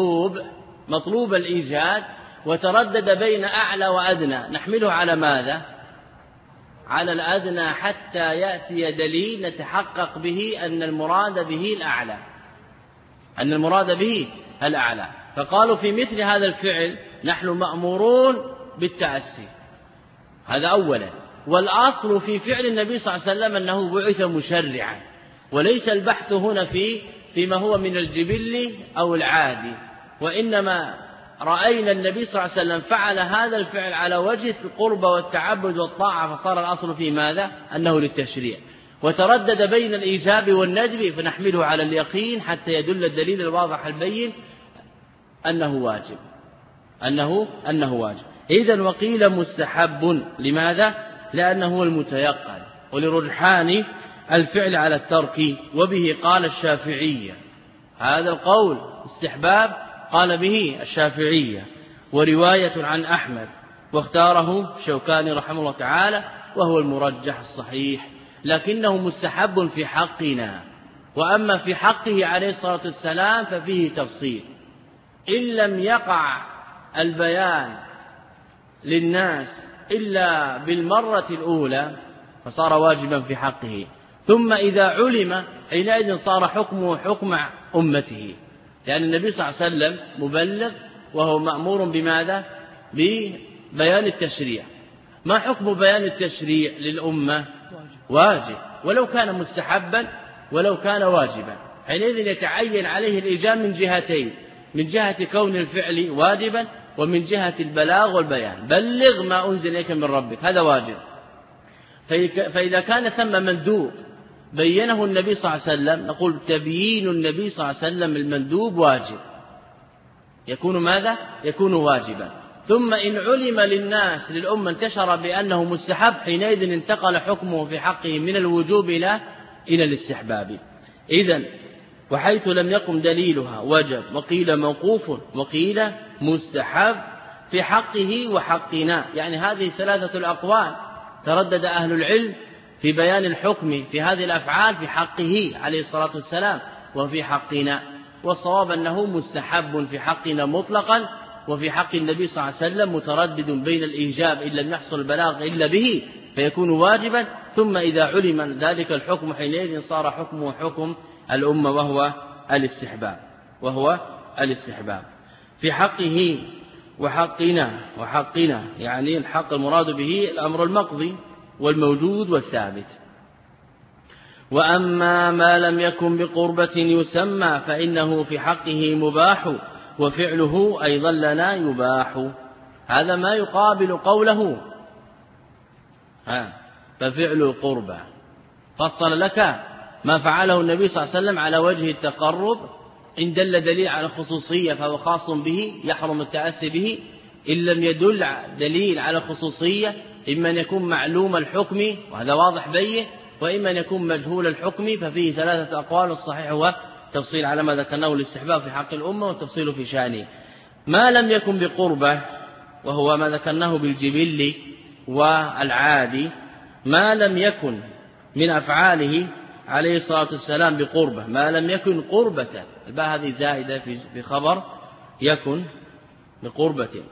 مطلوب الإيجاد وتردد بين أعلى وأدنى، نحمله على ماذا؟ على الأدنى حتى يأتي دليل نتحقق به أن المراد به الأعلى، أن المراد به الأعلى. فقالوا في مثل هذا الفعل نحن مأمورون بالتأسي، هذا أولا. والأصل في فعل النبي صلى الله عليه وسلم أنه بعث مشرعا، وليس البحث هنا فيما هو من الجبل أو العادي، وإنما رأينا النبي صلى الله عليه وسلم فعل هذا الفعل على وجه القرب والتعبد والطاعة، فصار الأصل في ماذا؟ أنه للتشريع. وتردد بين الإيجاب والندب فنحمله على اليقين حتى يدل الدليل الواضح البين أنه واجب، أنه واجب. إذن وقيل مستحب، لماذا؟ لأنه هو المتيقن، ولرجحان الفعل على الترك. وبه قال الشافعية، هذا القول استحباب قال به الشافعية، ورواية عن أحمد، واختاره الشوكاني رحمه الله تعالى، وهو المرجح الصحيح. لكنه مستحب في حقنا. وأما في حقه عليه الصلاة والسلام ففيه تفصيل. إن لم يقع البيان للناس إلا بالمرة الأولى فصار واجبا في حقه، ثم إذا علم حينئذ صار حكمه حكم أمته، لأن النبي صلى الله عليه وسلم مبلغ وهو مأمور بماذا؟ ببيان التشريع. ما حكم بيان التشريع للأمة؟ واجب، ولو كان مستحبا ولو كان واجبا، حينئذ يتعين عليه الإيجاب من جهتين: من جهة كون الفعل واجبا، ومن جهة البلاغ والبيان. بلغ ما أنزل إليك من ربك، هذا واجب. فإذا كان ثم مندوب بينه النبي صلى الله عليه وسلم نقول تبيين النبي صلى الله عليه وسلم المندوب واجب، يكون ماذا؟ يكون واجبا. ثم إن علم للناس للأمة انتشر بأنه مستحب، حينئذ انتقل حكمه في حقه من الوجوب إلى الاستحباب. إذن وحيث لم يقم دليلها وجب، وقيل موقوف، وقيل مستحب في حقه وحقنا. يعني هذه ثلاثة الأقوال تردد أهل العلم في بيان الحكم في هذه الأفعال في حقه عليه الصلاة والسلام وفي حقنا. والصواب أنه مستحب في حقنا مطلقا، وفي حق النبي صلى الله عليه وسلم متردد بين الإيجاب إن لم يحصل البلاغ إلا به فيكون واجبا، ثم إذا علم ذلك الحكم حينئذ صار حكمه حكم الأمة وهو الاستحباب في حقه وحقنا. يعني الحق المراد به الأمر المقضي والموجود والثابت. وأما ما لم يكن بقربة يسمى فإنه في حقه مباح، وفعله أيضا لنا يباح. هذا ما يقابل قوله ففعل القربة. فصل لك ما فعله النبي صلى الله عليه وسلم على وجه التقرب، إن دل دليل على خصوصية فهو خاص به يحرم التأسي به، إن لم يدل دليل على خصوصية إما أن يكون معلوم الحكم وهذا واضح بيه، وإما أن يكون مجهول الحكم ففيه ثلاثة أقوال. الصحيح هو تفصيل على ما ذكرناه الاستحباب في حق الأمة والتفصيل في شأنه. ما لم يكن بقربة وهو ما ذكرناه بالجبل والعادي، ما لم يكن من أفعاله عليه الصلاة والسلام بقربة، ما لم يكن قربة، الباء هذه زائدة في خبر يكن بقربة،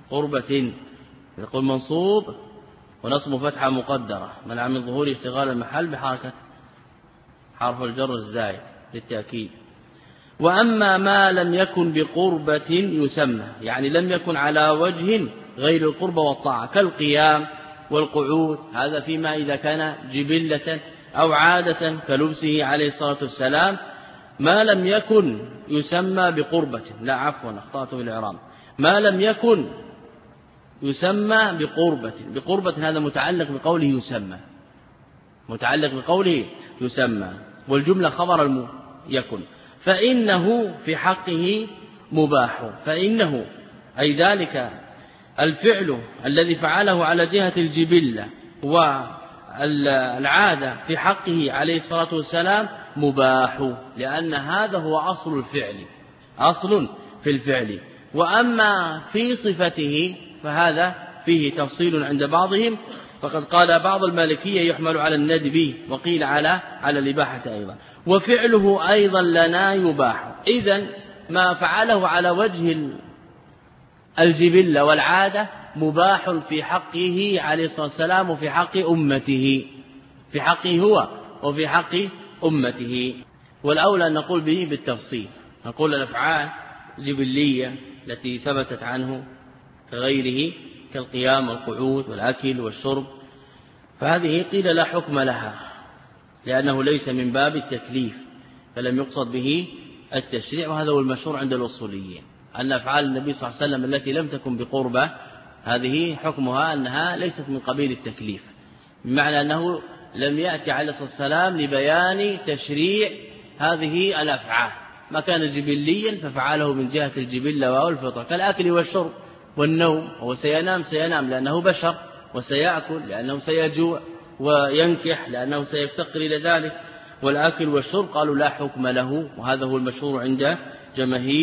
يقول منصوب ونصب فتحة مقدرة منع من ظهور اشتغال المحل بحركة حرف الجر الزائد للتأكيد. وأما ما لم يكن بقربة يسمى، يعني لم يكن على وجه غير القربة والطاعة كالقيام والقعود، هذا فيما إذا كان جبلة أو عادة كلبسه عليه الصلاة والسلام. ما لم يكن يسمى بقربة، لا عفوا أخطأت في الإعراب، ما لم يكن يسمى بقربة هذا متعلق بقوله يسمى، والجملة خبر يكن. فإنه في حقه مباح، فإنه أي ذلك الفعل الذي فعله على جهة الجبلة والعادة في حقه عليه الصلاة والسلام مباح، لأن هذا هو أصل في الفعل. وأما في صفته فهذا فيه تفصيل عند بعضهم، فقد قال بعض المالكية يحمل على الندب، وقيل على الإباحة أيضا. وفعله أيضا لنا يباح، إذن ما فعله على وجه الجبلة والعادة مباح في حقه عليه الصلاة والسلام وفي حق أمته، في حقه هو وفي حق أمته. والأولى أن نقول به بالتفصيل، نقول الأفعال الجبلية التي ثبتت عنه كغيره كالقيام والقعود والأكل والشرب، فهذه قيل لا حكم لها لأنه ليس من باب التكليف، فلم يقصد به التشريع. وهذا هو المشهور عند الأصوليين، أن أفعال النبي صلى الله عليه وسلم التي لم تكن بقربة هذه حكمها أنها ليست من قبيل التكليف، بمعنى أنه لم يأتي عليه الصلاة والسلام لبيان تشريع هذه الأفعال. ما كان جبليا ففعله من جهة الجبلة والفطرة كالأكل والشرب والنوم، هو سينام لأنه بشر، وسيأكل لأنه سيجوع، وينكح لأنه سيفتقر إلى ذلك. والأكل والشرب قالوا لا حكم له، وهذا هو المشهور عند جماهير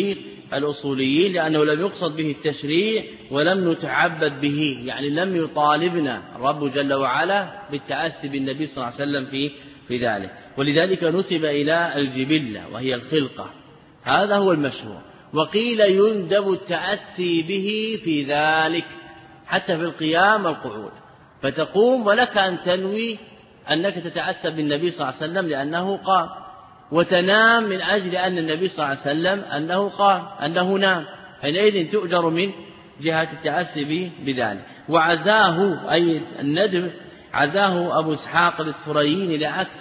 الأصوليين، لأنه لم يقصد به التشريع ولم نتعبد به، يعني لم يطالبنا الرب جل وعلا بالتأسي بالنبي صلى الله عليه وسلم في ذلك، ولذلك نسب إلى الجبلة وهي الخلقة. هذا هو المشهور. وقيل يندب التأسي به في ذلك حتى في القيام والقعود، فتقوم ولك أن تنوي أنك تتأسى بالنبي صلى الله عليه وسلم لأنه قام، وتنام من أجل أن النبي صلى الله عليه وسلم أنه قام، أنه نام، حينئذ تؤجر من جهة التأسي به بذلك. وعزاه أي الندب عزاه أبو إسحاق الإسفرايني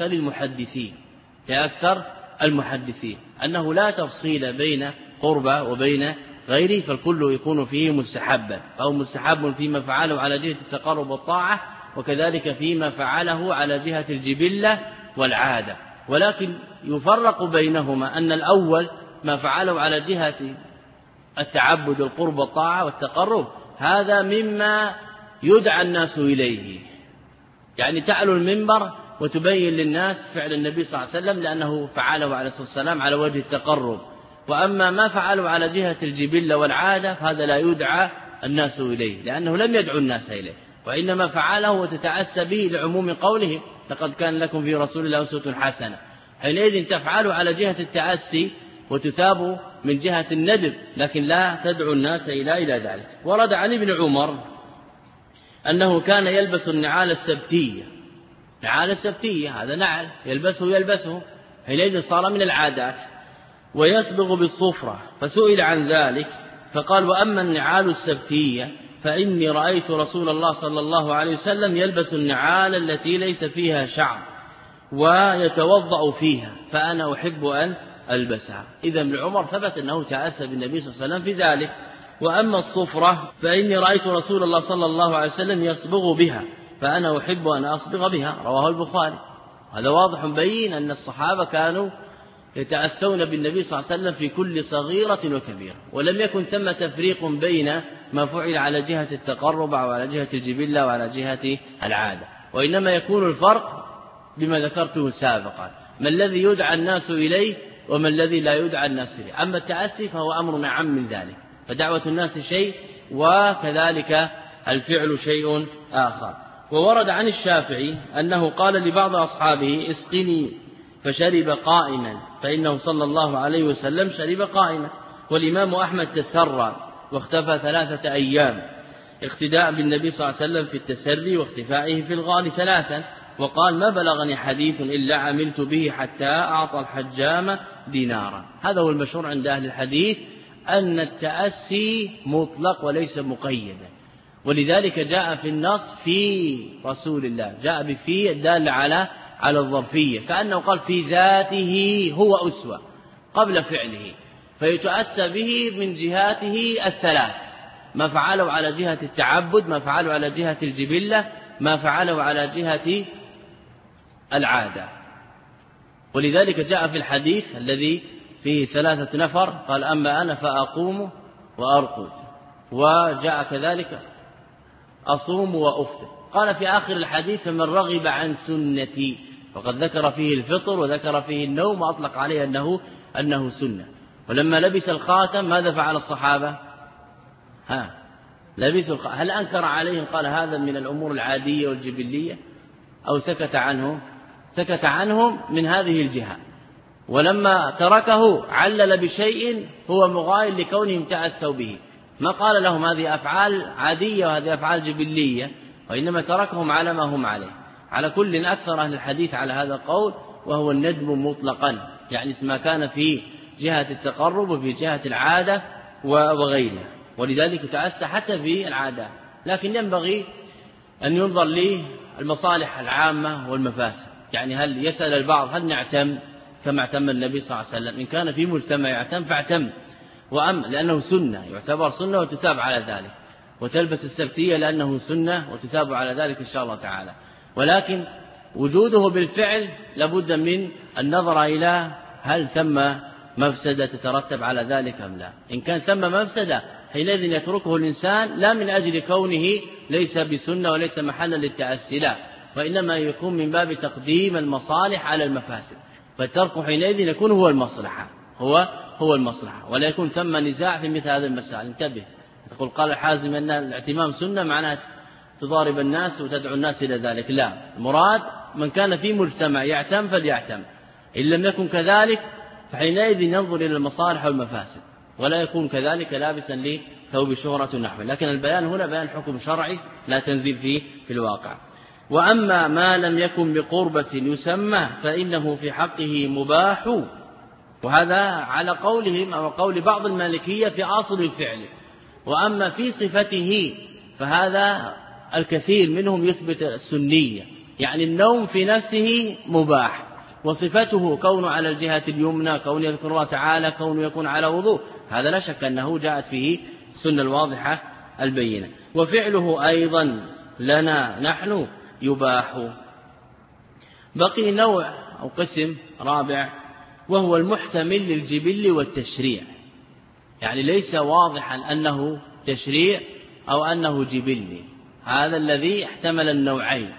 لأكثر المحدثين أنه لا تفصيل بين قربة وبين غيره، فالكل يكون فيه مستحبا، أو مستحب فيما فعله على جهة التقرب والطاعة، وكذلك فيما فعله على جهة الجبلة والعادة. ولكن يفرق بينهما أن الأول ما فعله على جهة التعبد والقرب والطاعة والتقرب هذا مما يدعى الناس إليه، يعني تعلو المنبر وتبين للناس فعل النبي صلى الله عليه وسلم لأنه فعله عليه الصلاة والسلام على وجه التقرب. وأما ما فعله على جهة الجبلة والعادة فهذا لا يدعى الناس إليه، لأنه لم يدعو الناس إليه، وإنما فعله وتتأسى به لعموم قوله لقد كان لكم في رسول الله أسوة حسنة. حينئذ تفعله على جهة التأسي وتثاب من جهة الندب، لكن لا تدعو الناس إلى ذلك. ورد عن ابن عمر أنه كان يلبس النعال السبتية. نعال السبتية هذا نعل يلبسه، حينئذ صار من العادات. ويسبغ بالصفرة، فسئل عن ذلك فقال: وأما النعال السبتية فإني رأيت رسول الله صلى الله عليه وسلم يلبس النعال التي ليس فيها شعر ويتوضأ فيها، فأنا أحب أن ألبسها. إذا ابن عمر ثبت أنه تأسى بالنبي صلى الله عليه وسلم في ذلك. وأما الصفرة فإني رأيت رسول الله صلى الله عليه وسلم يصبغ بها، فأنا أحب أن أصبغ بها، رواه البخاري. هذا واضح بين أن الصحابة كانوا يتأسون بالنبي صلى الله عليه وسلم في كل صغيرة وكبيرة، ولم يكن ثم تفريق بين ما فعل على جهة التقرب أو على جهة الجبلة وعلى جهة العادة، وإنما يكون الفرق بما ذكرته سابقا، ما الذي يدعى الناس إليه وما الذي لا يدعى الناس إليه. أما التأسي فهو أمر عام من ذلك، فدعوة الناس شيء وكذلك الفعل شيء آخر. وورد عن الشافعي أنه قال لبعض أصحابه: اسقني، فشرب قائما، فإنه صلى الله عليه وسلم شرب قائما. والإمام أحمد تسرى واختفى 3 أيام اقتداء بالنبي صلى الله عليه وسلم في التسري واختفائه في الغار 3، وقال: ما بلغني حديث إلا عملت به حتى أعطى الحجام دينارا. هذا هو المشهور عند أهل الحديث، أن التأسي مطلق وليس مقيدا، ولذلك جاء في النص في رسول الله، جاء بفي الدال على الظرفية، كأنه قال في ذاته هو أسوة قبل فعله، فيتأسى به من جهاته 3: ما فعله على جهة التعبد، ما فعله على جهة الجبلة، ما فعله على جهة العادة. ولذلك جاء في الحديث الذي فيه 3 نفر قال: أما أنا فأقوم وأرقد، وجاء كذلك أصوم وأفطر. قال في آخر الحديث: فمن رغب عن سنتي، وقد ذكر فيه الفطر وذكر فيه النوم وأطلق عليه أنه سنة. ولما لبس الخاتم ماذا فعل الصحابة؟ لبسوا الخاتم، هل أنكر عليهم قال هذا من الأمور العادية والجبلية، أو سكت عنهم؟ سكت عنهم من هذه الجهة. ولما تركه علل بشيء هو مغاير لكونهم تأسوا به، ما قال لهم هذه أفعال عادية وهذه أفعال جبلية، وإنما تركهم على ما هم عليه. على كل أكثر أهل الحديث على هذا القول، وهو الندب مطلقا، يعني ما كان في جهة التقرب وفي جهة العادة وغيرها، ولذلك تأسى حتى في العادة. لكن ينبغي أن ينظر للمصالح العامة والمفاسد، يعني هل يسأل البعض هل نعتم كما اعتم النبي صلى الله عليه وسلم؟ إن كان في مجتمع يعتم فاعتم، لأنه سنة يعتبر سنة وتثاب على ذلك، وتلبس السبتية لأنه سنة وتثاب على ذلك إن شاء الله تعالى. ولكن وجوده بالفعل لابد من النظر إلى هل ثم مفسدة تترتب على ذلك أم لا. إن كان ثم مفسدة حينئذ يتركه الإنسان لا من أجل كونه ليس بسنة وليس محلا للتأسي، لا، وإنما يكون من باب تقديم المصالح على المفاسد، فالترك حينئذ يكون هو المصلحة، هو هو المصلحة، ولا يكون ثم نزاع في مثل هذه المسائل. انتبه، تقول قال الحازم أن الاعتمام سنة معناه تضارب الناس وتدعو الناس إلى ذلك، لا، المراد من كان في مجتمع يعتم فليعتم، إن لم يكن كذلك فحينئذ ينظر إلى المصالح والمفاسد، ولا يكون كذلك لابسا لثوب شهرة نحوه. لكن البيان هنا بيان حكم شرعي لا تنزيل فيه في الواقع. وأما ما لم يكن بقربة يسمى فإنه في حقه مباح، وهذا على قولهم أو قول بعض المالكية في أصل الفعل. وأما في صفته فهذا الكثير منهم يثبت السنية، يعني النوم في نفسه مباح، وصفته كونه على الجهة اليمنى، كونه يذكر الله تعالى، كونه يكون على وضوء، هذا لا شك أنه جاءت فيه السنة الواضحة البينة. وفعله أيضا لنا نحن يباح. بقي نوع أو قسم رابع، وهو المحتمل للجبل والتشريع، يعني ليس واضحا أنه تشريع أو أنه جبلي، هذا الذي احتمل النوعين.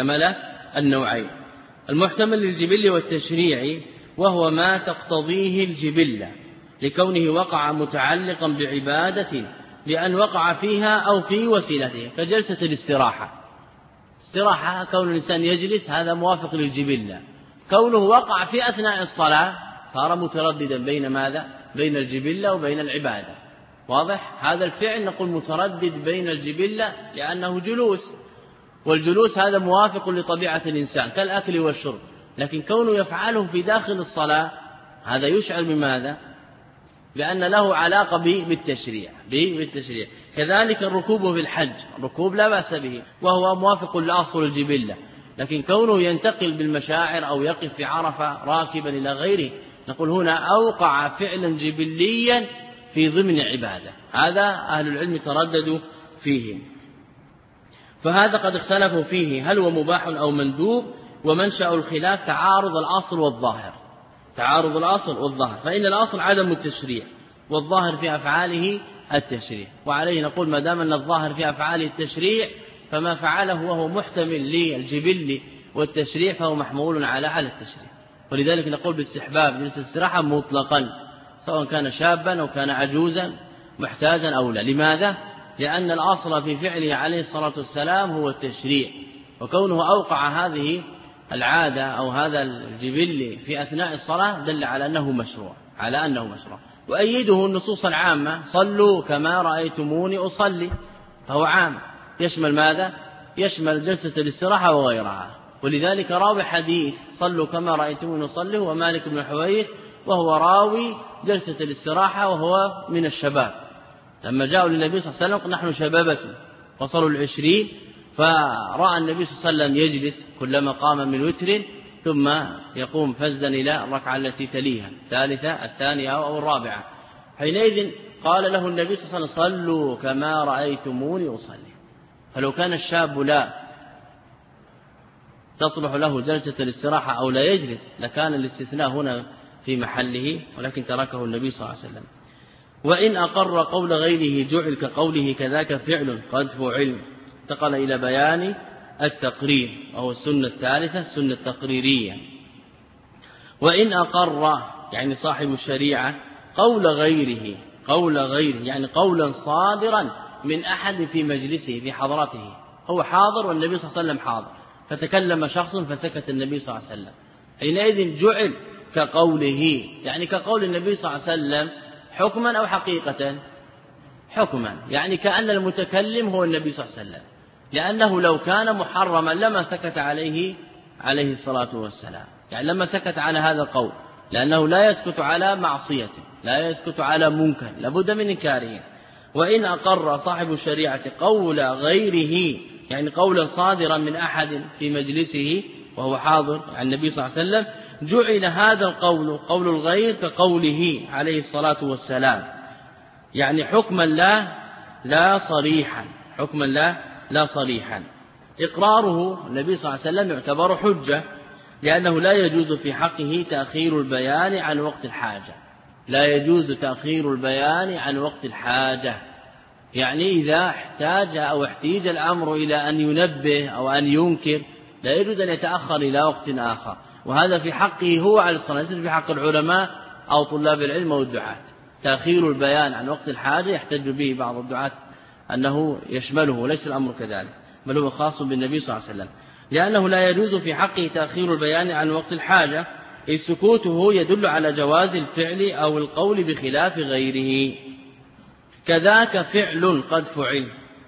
المحتمل للجبل والتشريع وهو ما تقتضيه الجبلة لكونه وقع متعلقا بعبادة لأن وقع فيها أو في وسيلته، كجلسة الاستراحة. استراحة كون الإنسان يجلس هذا موافق للجبلة، كونه وقع في أثناء الصلاة صار مترددا بين ماذا؟ بين الجبلة وبين العبادة. واضح؟ هذا الفعل نقول متردد بين الجبلة لأنه جلوس، والجلوس هذا موافق لطبيعة الإنسان كالأكل والشرب، لكن كونه يفعله في داخل الصلاة هذا يشعر بماذا؟ بأن له علاقة بالتشريع. كذلك الركوب في الحج، الركوب لا بأس به وهو موافق لأصل الجبلة، لكن كونه ينتقل بالمشاعر أو يقف في عرفة راكبا إلى غيره، نقول هنا أوقع فعلا جبليا في ضمن عبادة، هذا أهل العلم ترددوا فيه. فهذا قد اختلفوا فيه هل هو مباح أو مندوب، ومنشأ الخلاف تعارض الأصل والظاهر، فإن الأصل عدم التشريع والظاهر في أفعاله التشريع، وعليه نقول ما دام أن الظاهر في أفعاله التشريع فما فعله وهو محتمل للجبل والتشريع فهو محمول على التشريع. ولذلك نقول باستحباب جلسة الاستراحة مطلقا سواء كان شابا أو كان عجوزا محتاجا أو لا. لماذا؟ لأن الأصل في فعله عليه الصلاة والسلام هو التشريع، وكونه أوقع هذه العادة أو هذا الجبل في أثناء الصلاة دل على أنه مشروع. وأيده النصوص العامة صلوا كما رأيتموني أصلي، فهو عام يشمل ماذا؟ يشمل جلسة الاستراحة وغيرها. ولذلك راوي حديث صلوا كما رأيتموني أصلي هو مالك بن حويرث، وهو راوي جلسة الاستراحة وهو من الشباب. لما جاءوا للنبي صلى الله عليه وسلم نحن شبابة وصلوا 20، فرأى النبي صلى الله عليه وسلم يجلس كلما قام من وتر ثم يقوم فزا إلى الركعة التي تليها، الثالثة الثانية أو الرابعة. حينئذ قال له النبي صلى الله عليه وسلم صلوا كما رأيتموني أصلي. فلو كان الشاب لا تصلح له جلسة الاستراحة أو لا يجلس لكان الاستثناء هنا في محله، ولكن تركه النبي صلى الله عليه وسلم. وإن أقر قول غيره جعل كقوله كذاك فعل قد فعل. انتقل إلى بيان التقرير وهو السنة الثالثة، السنة التقريرية. وإن أقر يعني صاحب الشريعة قول غيره يعني قولا صادرا من أحد في مجلسه في حضرته، هو حاضر والنبي صلى الله عليه وسلم حاضر، فتكلم شخص فسكت النبي صلى الله عليه وسلم، حينئذ جعل كقوله، يعني كقول النبي صلى الله عليه وسلم حكما أو حقيقة؟ حكما، يعني كأن المتكلم هو النبي صلى الله عليه وسلم، لأنه لو كان محرما لما سكت عليه الصلاة والسلام، يعني لما سكت على هذا القول، لأنه لا يسكت على معصية، لا يسكت على منكر، لابد من إنكاره. وإن أقر صاحب الشريعة قول غيره يعني قولا صادرا من أحد في مجلسه وهو حاضر عن النبي صلى الله عليه وسلم، جعل هذا القول قول الغير كقوله عليه الصلاة والسلام، يعني حكما لا صريحا. إقراره النبي صلى الله عليه وسلم يعتبر حجة، لأنه لا يجوز في حقه تأخير البيان عن وقت الحاجة، يعني إذا احتاج أو احتيج الأمر إلى أن ينبه أو أن ينكر لا يجوز أن يتأخر إلى وقت آخر، وهذا في حقه هو عليه الصلاة والسلام، في حق العلماء أو طلاب العلم والدعاة. تأخير البيان عن وقت الحاجة يحتج به بعض الدعاة أنه يشمله، وليس الأمر كذلك، بل هو خاص بالنبي صلى الله عليه وسلم، لأنه لا يجوز في حقه تأخير البيان عن وقت الحاجة، إذ سكوته يدل على جواز الفعل أو القول بخلاف غيره. كذاك فعل قد فعل،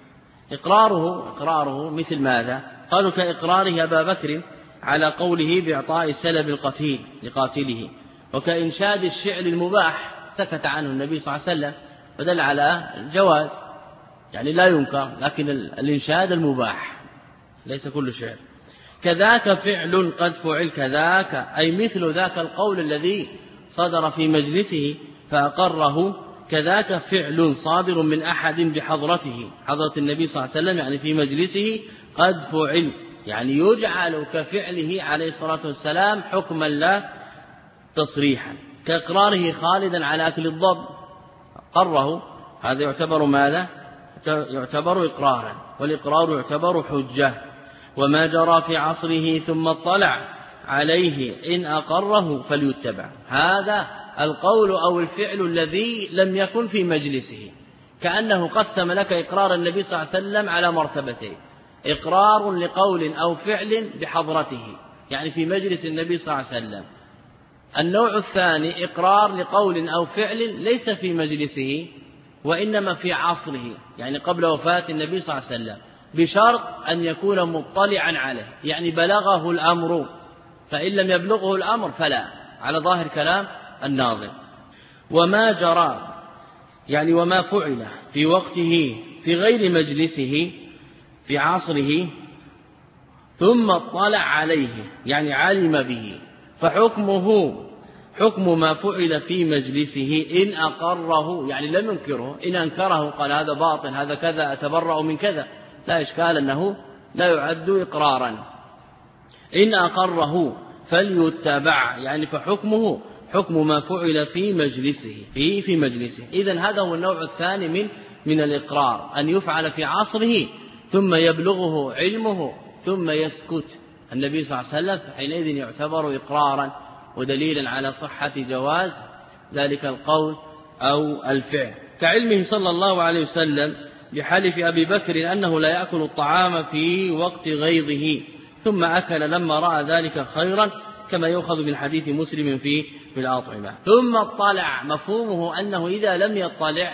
إقراره مثل ماذا؟ قالوا كإقراره أبا بكر على قوله بإعطاء السلب القتيل لقاتله، وكإنشاد الشعر المباح سكت عنه النبي صلى الله عليه وسلم، فدل على الجواز، يعني لا ينكر، لكن الإنشاد المباح ليس كل شعر. كذاك فعل قد فعل، كذاك أي مثل ذاك القول الذي صدر في مجلسه فأقره، كذاك فعل صادر من أحد بحضرته، حضرة النبي صلى الله عليه وسلم يعني في مجلسه، قد فعل يعني يجعل كفعله عليه الصلاة والسلام حكما لا تصريحا، كإقراره خالدا على أكل الضب، قره، هذا يعتبر ماذا؟ يعتبر إقرارا، والإقرار يعتبر حجة. وما جرى في عصره ثم اطلع عليه إن أقره فليتبع، هذا القول أو الفعل الذي لم يكن في مجلسه، كأنه قسم لك إقرار النبي صلى الله عليه وسلم على مرتبتين: إقرار لقول أو فعل بحضرته يعني في مجلس النبي صلى الله عليه وسلم، النوع الثاني إقرار لقول أو فعل ليس في مجلسه وإنما في عصره، يعني قبل وفاة النبي صلى الله عليه وسلم، بشرط أن يكون مطلعا عليه، يعني بلغه الأمر، فإن لم يبلغه الأمر فلا، على ظاهر كلام الناظم. وما جرى يعني وما فعل في وقته في غير مجلسه في عصره ثم اطلع عليه يعني علم به، فحكمه حكم ما فعل في مجلسه إن أقره يعني لم ينكره، إن أنكره قال هذا باطل هذا كذا أتبرأ من كذا، لا إشكال أنه لا يعد إقرارا. إن أقره فليتبع يعني فحكمه حكم ما فعل في مجلسه في مجلسه. إذن هذا هو النوع الثاني من الإقرار، أن يفعل في عصره ثم يبلغه علمه ثم يسكت النبي صلى الله عليه وسلم، حينئذ يعتبر إقرارا ودليلا على صحة جواز ذلك القول أو الفعل، كعلمه صلى الله عليه وسلم بحلف أبي بكر أنه لا يأكل الطعام في وقت غيظه ثم أكل لما رأى ذلك خيرا، كما يؤخذ من حديث مسلم في الأطعمة. ثم اطلع مفهومه أنه إذا لم يطلع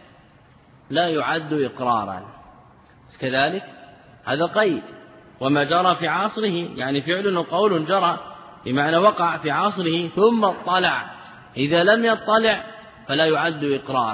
لا يعد إقرارا، كذلك هذا قيد. وما جرى في عصره يعني فعل وقول جرى بمعنى وقع في عصره ثم اطلع، إذا لم يطلع فلا يعد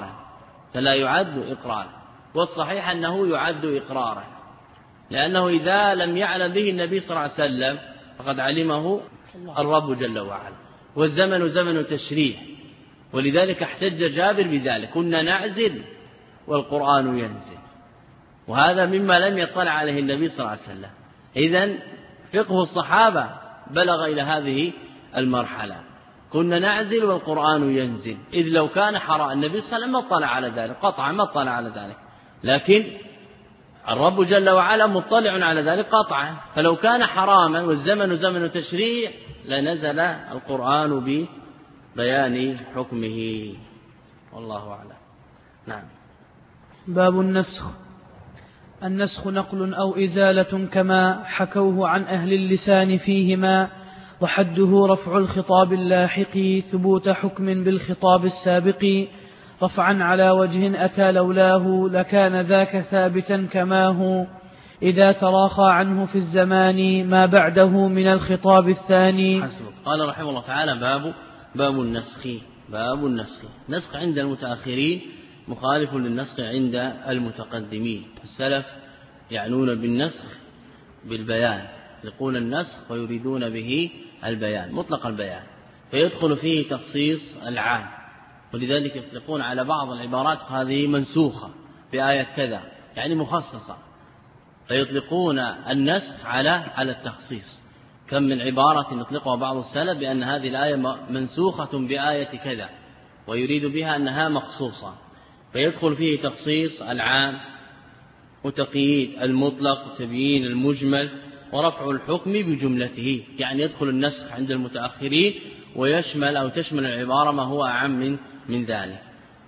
إقرارا، والصحيح أنه يعد إقرارا، لأنه إذا لم يعلم به النبي صلى الله عليه وسلم فقد علمه الرب جل وعلا، والزمن زمن تشريع، ولذلك احتج جابر بذلك: كنا نعزل والقرآن ينزل، وهذا مما لم يطلع عليه النبي صلى الله عليه وسلم. إذن فقه الصحابة بلغ إلى هذه المرحلة، كنا نعزل والقرآن ينزل، إذ لو كان حرام النبي صلى الله عليه وسلم ما اطلع على ذلك قطعا، ما اطلع على ذلك، لكن الرب جل وعلا مطلع على ذلك قطعا، فلو كان حراما والزمن زمن تشريع لنزل القرآن ببيان حكمه، والله أعلم. نعم. باب النسخ نقل أو إزالة كما حكوه عن أهل اللسان فيهما، وحده رفع الخطاب اللاحق ثبوت حكم بالخطاب السابق رفعا على وجه أتى لولاه لكان ذاك ثابتا كما هو إذا تراخى عنه في الزمان ما بعده من الخطاب الثاني. حسبك. قال رحمه الله تعالى: باب النسخ. نسخ عند المتأخرين مخالف للنسخ عند المتقدمين. السلف يعنون بالنسخ بالبيان، يقول النسخ ويريدون به البيان مطلق البيان، فيدخل فيه تخصيص العام، ولذلك يطلقون على بعض العبارات هذه منسوخة بآية كذا يعني مخصصة، فيطلقون النسخ على التخصيص. كم من عبارة يطلقها بعض السلف بأن هذه الآية منسوخة بآية كذا ويريد بها أنها مخصوصة، فيدخل فيه تخصيص العام وتقييد المطلق وتبيين المجمل ورفع الحكم بجملته، يعني يدخل النسخ عند المتأخرين ويشمل أو تشمل العبارة ما هو أعم من ذلك.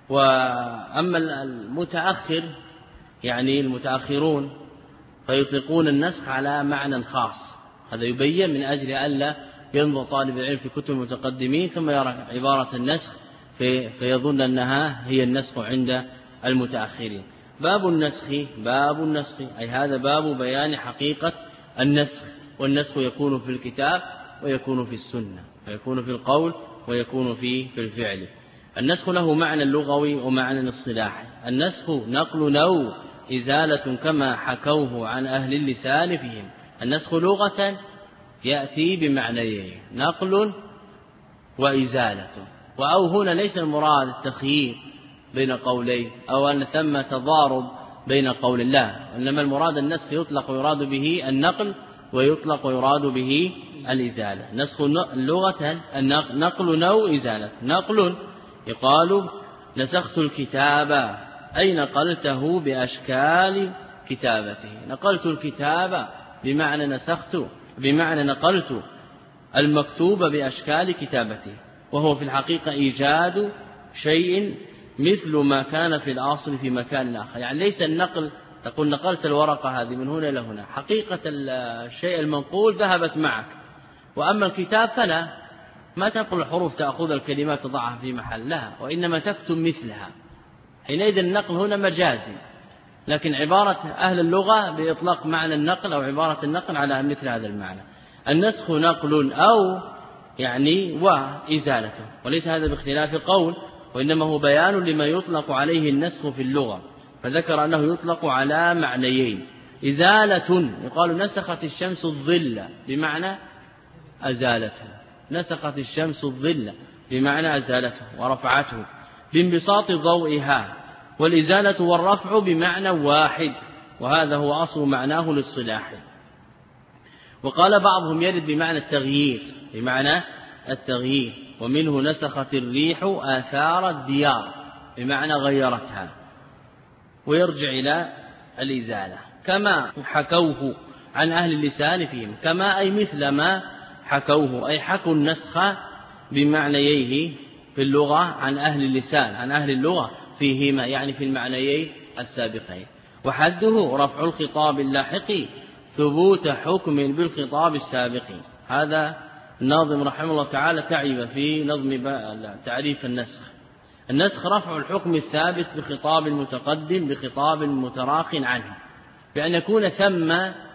وأما المتأخر يعني المتأخرون فيطلقون النسخ على معنى خاص، هذا يبين من أجل ألا ينظر طالب العلم في كتب المتقدمين ثم يرى عبارة النسخ فيظن أنها هي النسخ عند المتأخرين. باب النسخ أي هذا باب بيان حقيقة النسخ، والنسخ يكون في الكتاب ويكون في السنة، ويكون في القول ويكون في الفعل. النسخ له معنى لغوي ومعنى اصطلاحي. النسخ نقل أو إزالة كما حكوه عن أهل اللسان فيهم. النسخ لغة يأتي بمعنيين، نقل وإزالة. وأو هنا ليس المراد التخيير بين قولين أو أن ثم تضارب بين قول الله، إنما المراد النسخ يطلق ويراد به النقل ويطلق ويراد به الإزالة. نسخ لغة نقل أو إزالة. نقل يقال نسخت الكتاب أي نقلته بأشكال كتابته. نقلت الكتاب بمعنى نسخت، بمعنى نقلت المكتوب بأشكال كتابته، وهو في الحقيقة إيجاد شيء مثل ما كان في الأصل في مكان آخر. يعني ليس النقل تقول نقلت الورقة هذه من هنا إلى هنا، حقيقة الشيء المنقول ذهبت معك. وأما الكتاب فلا، ما تنقل الحروف تأخذ الكلمات تضعها في محلها، وإنما تكتب مثلها. حينئذ النقل هنا مجازي، لكن عبارة أهل اللغة بإطلاق معنى النقل أو عبارة النقل على مثل هذا المعنى. النسخ نقل أو يعني وإزالته، وليس هذا باختلاف قول، وإنما هو بيان لما يطلق عليه النسخ في اللغة، فذكر أنه يطلق على معنيين. إزالة يقال نسخت الشمس الظل بمعنى أزالته، نسخت الشمس الظل بمعنى أزالته ورفعته بانبساط ضوئها. والإزالة والرفع بمعنى واحد، وهذا هو أصل معناه الاصطلاحي. وقال بعضهم يرد بمعنى التغيير، بمعنى التغيير، ومنه نسخت الريح آثار الديار بمعنى غيرتها، ويرجع إلى الإزالة. كما حكوه عن أهل اللسان فيهم، كما أي مثل ما حكوه، أي حكوا النسخ بمعنييه في اللغة عن أهل اللسان، عن أهل اللغة فيهما، يعني في المعنيين السابقين. وحده رفع الخطاب اللاحق ثبوت حكم بالخطاب السابق. هذا الناظم رحمه الله تعالى تعب في نظم تعريف النسخ. النسخ رفع الحكم الثابت بخطاب المتقدم بخطاب متراخ عنه، بأن يكون ثم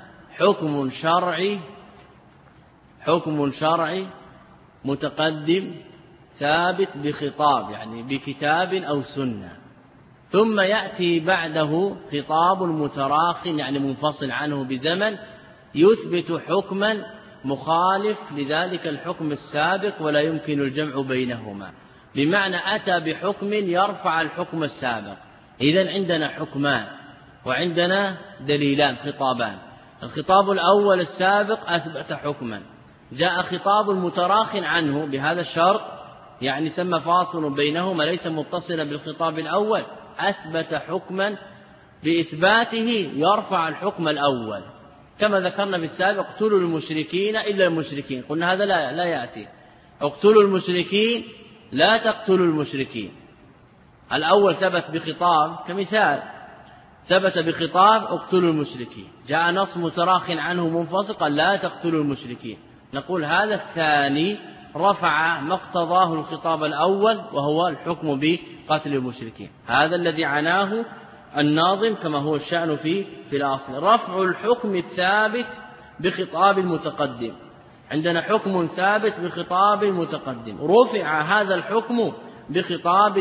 حكم شرعي متقدم ثابت بخطاب، يعني بكتاب أو سنة، ثم يأتي بعده خطاب متراخ يعني منفصل عنه بزمن يثبت حكما مخالف لذلك الحكم السابق ولا يمكن الجمع بينهما، بمعنى أتى بحكم يرفع الحكم السابق. إذن عندنا حكمان وعندنا دليلان خطابان. الخطاب الأول السابق أثبت حكما، جاء خطاب متراخ عنه بهذا الشرط، يعني ثم فاصل بينهما ليس متصلا بالخطاب الأول، أثبت حكما بإثباته يرفع الحكم الأول، كما ذكرنا بالسابق اقتلوا المشركين إلا المشركين، قلنا هذا لا يأتي، اقتلوا المشركين لا تقتلوا المشركين. الأول ثبت بخطاب كمثال، ثبت بخطاب اقتلوا المشركين، جاء نص متراخ عنه منفصل قال لا تقتلوا المشركين، نقول هذا الثاني رفع ما اقتضاه الخطاب الأول وهو الحكم بقتل المشركين. هذا الذي عناه الناظم كما هو الشأن في الأصل، رفع الحكم الثابت بخطاب المتقدم. عندنا حكم ثابت بخطاب متقدم، رفع هذا الحكم بخطاب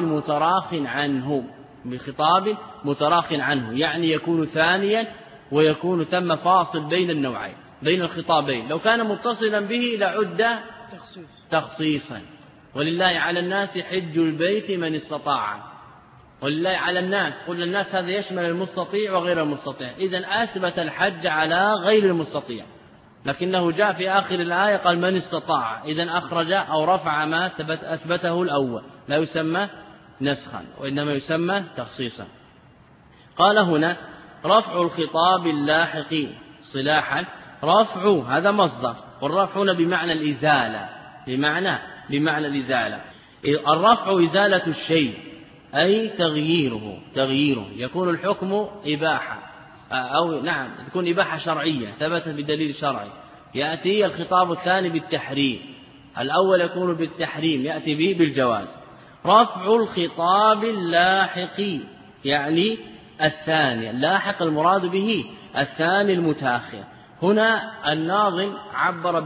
متراخ عنه، يعني يكون ثانيا ويكون ثم فاصل بين النوعين بين الخطابين. لو كان متصلا به لعد تخصيصا. ولله على الناس حج البيت من استطاع، ولله على الناس، قلنا الناس هذا يشمل المستطيع وغير المستطيع، إذن أثبت الحج على غير المستطيع، لكنه جاء في آخر الآية قال من استطاع، إذن أخرج أو رفع ما أثبته الأول، لا يسمى نسخا وإنما يسمى تخصيصا. قال هنا رفع الخطاب اللاحق صلاحا، رفع هذا مصدر، والرفع هنا بمعنى الإزالة، بمعنى بمعنى الإزالة. الرفع إزالة الشيء أي تغييره يكون الحكم إباحة أو نعم تكون إباحة شرعية ثبت بدليل شرعي، يأتي الخطاب الثاني بالتحريم، الأول يكون بالتحريم يأتي به بالجواز. رفع الخطاب اللاحق يعني الثاني، اللاحق المراد به الثاني المتأخر. هنا الناظم عبر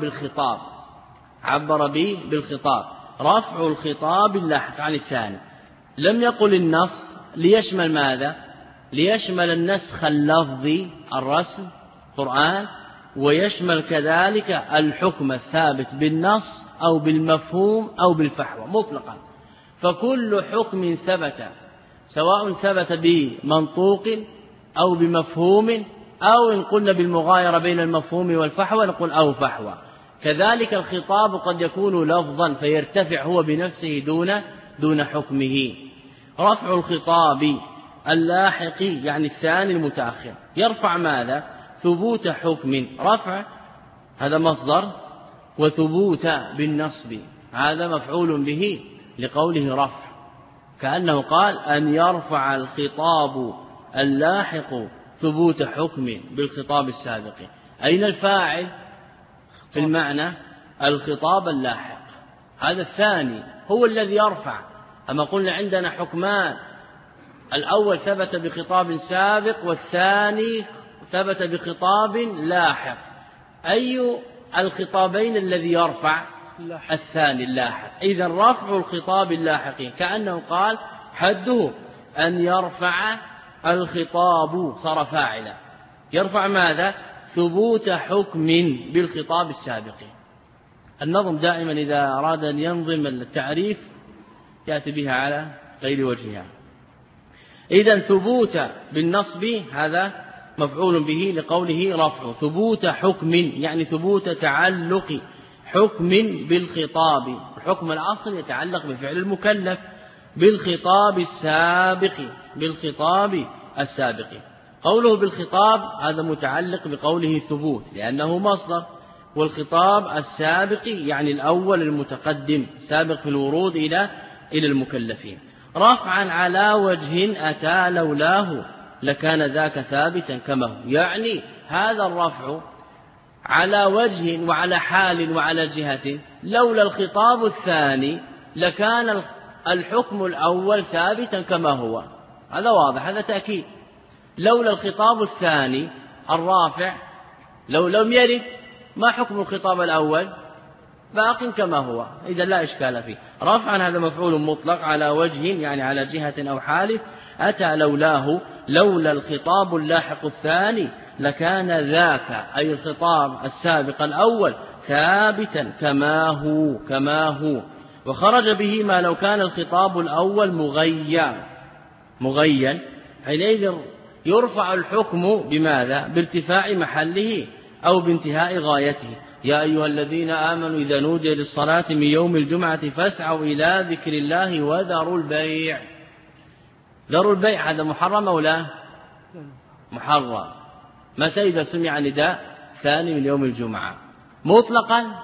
بالخطاب رفع الخطاب اللاحق عن الثاني، لم يقل النص ليشمل ماذا؟ ليشمل النسخ اللفظي الرسم قرآن، ويشمل كذلك الحكم الثابت بالنص أو بالمفهوم أو بالفحوى مطلقا. فكل حكم ثبت سواء ثبت بمنطوق أو بمفهوم أو إن قلنا بالمغايرة بين المفهوم والفحوى نقول أو فحوى. كذلك الخطاب قد يكون لفظا فيرتفع هو بنفسه دون حكمه. رفع الخطاب اللاحق يعني الثاني المتأخر يرفع ماذا؟ ثبوت حكم. رفع هذا مصدر، وثبوت بالنصب هذا مفعول به لقوله رفع، كأنه قال أن يرفع الخطاب اللاحق ثبوت حكم بالخطاب السابق. أين الفاعل في المعنى؟ الخطاب اللاحق، هذا الثاني هو الذي يرفع. أما قلنا عندنا حكمان، الأول ثبت بخطاب سابق والثاني ثبت بخطاب لاحق، أي الخطابين الذي يرفع؟ الثاني اللاحق. إذن رفع الخطاب اللاحق كأنه قال حده أن يرفع الخطاب، صار فاعلا، يرفع ماذا؟ ثبوت حكم بالخطاب السابق. النظم دائما إذا أراد أن ينظم التعريف يأتي بها على غير وجهها. إذن ثبوت بالنصب هذا مفعول به لقوله رفع، ثبوت حكم يعني ثبوت تعلق حكم بالخطاب، الحكم الأصل يتعلق بفعل المكلف بالخطاب السابق. قوله بالخطاب هذا متعلق بقوله ثبوت لأنه مصدر، والخطاب السابق يعني الأول المتقدم سابق في الورود إلى المكلفين. رفعا على وجه أتى لولاه لكان ذاك ثابتا كما هو، يعني هذا الرفع على وجه وعلى حال وعلى جهة، لولا الخطاب الثاني لكان الحكم الأول ثابتا كما هو، هذا واضح، هذا تأكيد. لولا الخطاب الثاني الرافع لو لم يرد ما حكم الخطاب الأول؟ باق كما هو، إذا لا إشكال فيه. رفعا هذا مفعول مطلق على وجه يعني على جهة أو حال، أتى لولاه لولا الخطاب اللاحق الثاني لكان ذاك أي الخطاب السابق الأول ثابتا كما هو، وخرج به ما لو كان الخطاب الأول مغيا حينئذ يرفع الحكم بماذا؟ بارتفاع محله أو بانتهاء غايته. يا أيها الذين آمنوا إذا نودي للصلاة من يوم الجمعة فاسعوا إلى ذكر الله وذروا البيع. ذروا البيع هذا محرم أو لا؟ محرم. متى إذا سمع نداء ثاني من يوم الجمعة مطلقا؟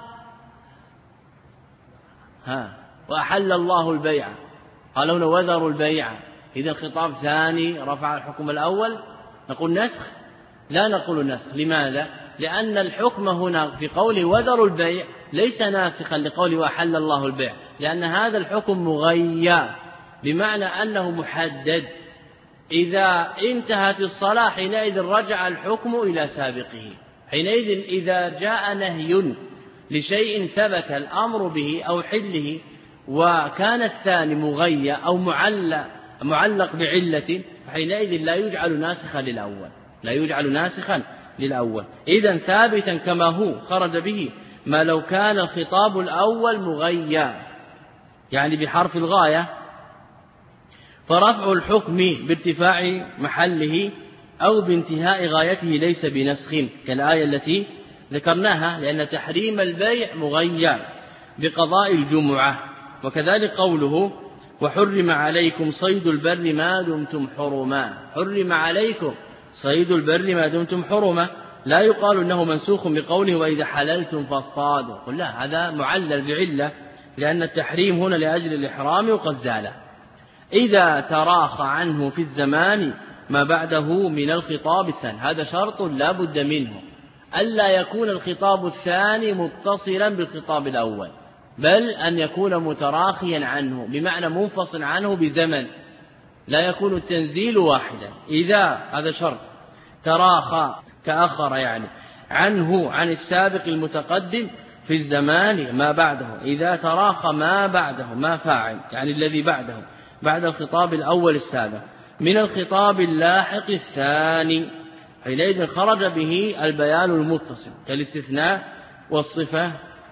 وأحل الله البيع، قالوا له وذروا البيع، إذا خطاب ثاني رفع الحكم الأول نقول نسخ؟ لا نقول نسخ. لماذا؟ لأن الحكم هنا في قوله وذروا البيع ليس ناسخا لقوله وأحل الله البيع، لأن هذا الحكم مغيّر بمعنى أنه محدد. إذا انتهت الصلاة حينئذ رجع الحكم إلى سابقه. حينئذ إذا جاء نهي لشيء ثبت الأمر به أو حله وكان الثاني مغيّر أو معلق بعلة حينئذ لا يجعل ناسخا للأول، إذن ثابتا كما هو خرج به ما لو كان الخطاب الأول مغيّر يعني بحرف الغاية. فرفع الحكم بارتفاع محله أو بانتهاء غايته ليس بنسخ كالآية التي ذكرناها، لأن تحريم البيع مغيّر بقضاء الجمعة. وكذلك قوله وحرم عليكم صيد البر ما دمتم حرما، حرم عليكم صيد البر ما دمتم حرما، لا يقال إنه منسوخ بقوله وإذا حللتم فاصطادوا، قل لا، هذا معلل بعلة لأن التحريم هنا لأجل الإحرام وقد زال. إذا تراخى عنه في الزمان ما بعده من الخطاب الثاني، هذا شرط لا بد منه، ألا يكون الخطاب الثاني متصلا بالخطاب الأول، بل أن يكون متراخيا عنه، بمعنى منفصل عنه بزمن، لا يكون التنزيل واحدا. إذا هذا شرط تراخى تأخر يعني عنه عن السابق المتقدم في الزمان ما بعده، إذا تراخى ما بعده ما فاعل يعني الذي بعده بعد الخطاب الأول السابق من الخطاب اللاحق الثاني، حينئذ خرج به البيان المتصل كالاستثناء والصفة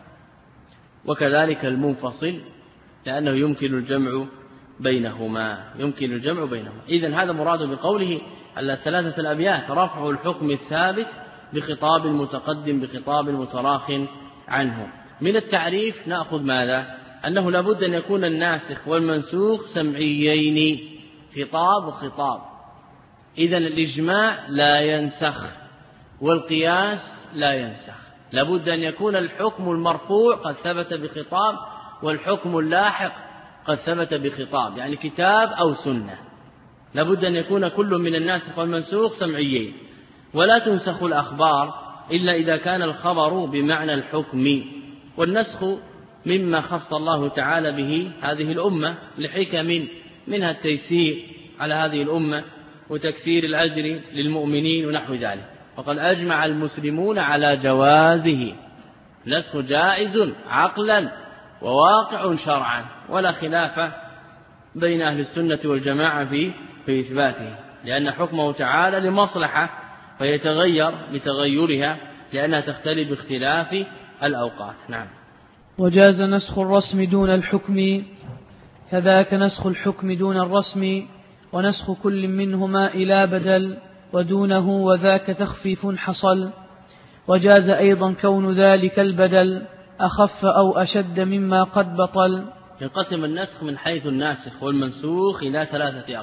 وكذلك المنفصل، لأنه يمكن الجمع بينهما. إذن هذا مراد بقوله الثلاثة الأبيات: رفع الحكم الثابت بخطاب متقدم بخطاب متراخ عنه. من التعريف نأخذ ماذا؟ أنه لابد أن يكون الناسخ والمنسوخ سمعيين، خطاب وخطاب. إذن الإجماع لا ينسخ والقياس لا ينسخ، لابد أن يكون الحكم المرفوع قد ثبت بخطاب والحكم اللاحق قد ثبت بخطاب، يعني كتاب أو سنة. لابد أن يكون كل من الناسخ والمنسوخ سمعيين. ولا تنسخ الأخبار إلا إذا كان الخبر بمعنى الحكم. والنسخ مما خص الله تعالى به هذه الأمة لحكم، منها التيسير على هذه الأمة وتكثير الأجر للمؤمنين ونحو ذلك. وقد أجمع المسلمون على جوازه، نسخ جائز عقلا وواقع شرعا، ولا خلاف بين أهل السنة والجماعة في إثباته، لأن حكمه تعالى لمصلحة فيتغير بتغيرها، لأنها تختلف باختلاف الأوقات. نعم. وجاز نسخ الرسم دون الحكم، كذاك نسخ الحكم دون الرسم، ونسخ كل منهما إلى بدل، ودونه وذاك تخفيف حصل. وجاز أيضا كون ذلك البدل أخف أو أشد مما قد بطل. ينقسم النسخ من حيث الناسخ والمنسوخ إلى ثلاثة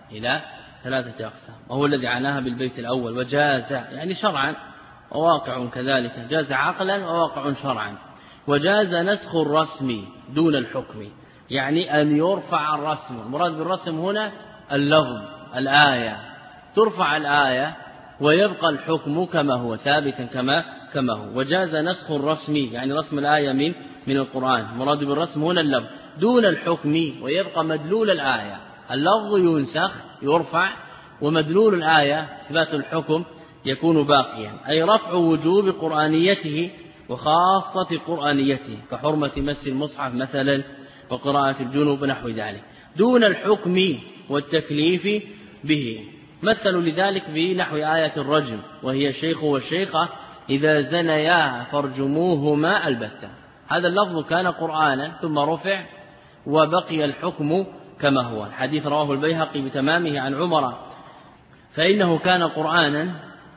أقسام، وهو الذي عناها بالبيت الأول. وجاز يعني شرعا وواقع كذلك، جاز عقلا وواقع شرعا. وجاز نسخ الرسم دون الحكم، يعني أن يرفع الرسم. المراد بالرسم هنا اللفظ، الآية، ترفع الآية ويبقى الحكم كما هو ثابتا كما هو. وجاز نسخ الرسم يعني رسم الآية من القرآن، المراد بالرسم هنا اللفظ دون الحكم، ويبقى مدلول الآية. اللفظ ينسخ يرفع، ومدلول الآية إثبات الحكم يكون باقيا، أي رفع وجوب قرآنيته وخاصة قرآنيته، كحرمة مس المصحف مثلا وقراءة الجنوب نحو ذلك، دون الحكم والتكليف به. مثلوا لذلك بنحو آية الرجم: وهي الشيخ والشيخة إذا زنيا فارجموهما البتة. هذا اللفظ كان قرآنا ثم رفع وبقي الحكم كما هو. الحديث رواه البيهقي بتمامه عن عمر، فإنه كان قرآنا،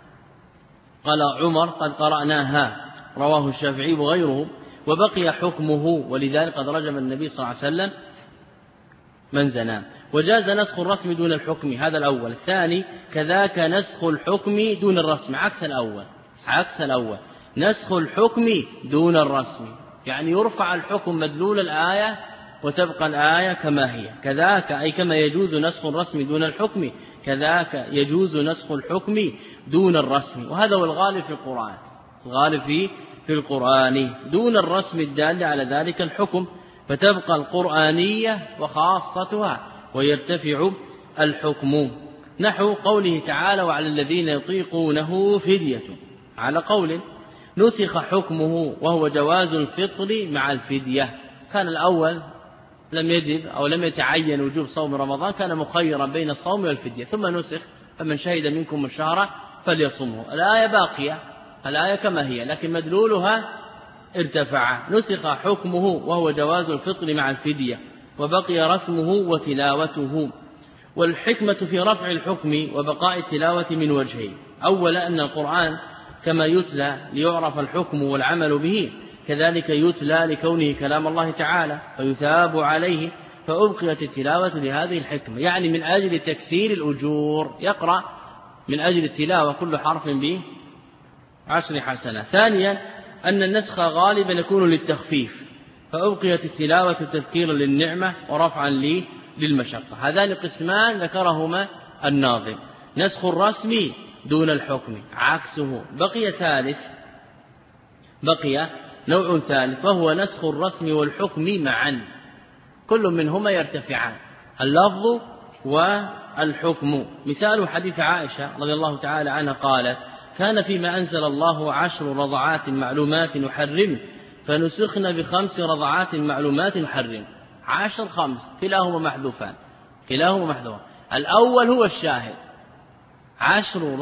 قال عمر: قد قرأناها. رواه الشافعي وغيره. وبقي حكمه، ولذلك قد رجم النبي صلى الله عليه وسلم من زنى. وجاز نسخ الرسم دون الحكم، هذا الأول. الثاني كذاك نسخ الحكم دون الرسم، عكس الأول. نسخ الحكم دون الرسم يعني يرفع الحكم مدلول الآية وتبقى الآية كما هي. كذاك أي كما يجوز نسخ الرسم دون الحكم، كذاك يجوز نسخ الحكم دون الرسم. وهذا هو الغالب في القرآن دون الرسم الدال على ذلك الحكم، فتبقى القرآنية وخاصتها ويرتفع الحكم. نحو قوله تعالى: وعلى الذين يطيقونه فدية، على قول نسخ حكمه وهو جواز الفطر مع الفدية. كان الأول لم يجب أو لم يتعين وجوب صوم رمضان، كان مخيرا بين الصوم والفدية، ثم نسخ: فمن شهد منكم الشهر فليصمه. الآية باقية، الآية كما هي، لكن مدلولها ارتفع. نسخ حكمه وهو جواز الفطر مع الفدية، وبقي رسمه وتلاوته. والحكمة في رفع الحكم وبقاء التلاوة من وجهين: أولا أن القرآن كما يتلى ليعرف الحكم والعمل به، كذلك يتلى لكونه كلام الله تعالى فيثاب عليه، فأبقيت التلاوة لهذه الحكمة، يعني من أجل تكثير الأجور، يقرأ من أجل التلاوة كل حرف ب10 حسنات. ثانيا أن النسخ غالبا يكون للتخفيف، فأبقيت التلاوة تذكيرا للنعمة ورفعا للمشقة. هذان قسمان ذكرهما الناظم: نسخ الرسم دون الحكم، عكسه بقي نوع ثالث، وهو نسخ الرسم والحكم معا، كل منهما يرتفعان، اللفظ والحكم. مثال حديث عائشة رضي الله تعالى عنها قالت: كان فيما أنزل الله 10 رضعات معلومات نحرم، فنسخنا ب5 رضعات معلومات نحرم. 10 5 كلاهما محذوفان. الأول هو الشاهد: 10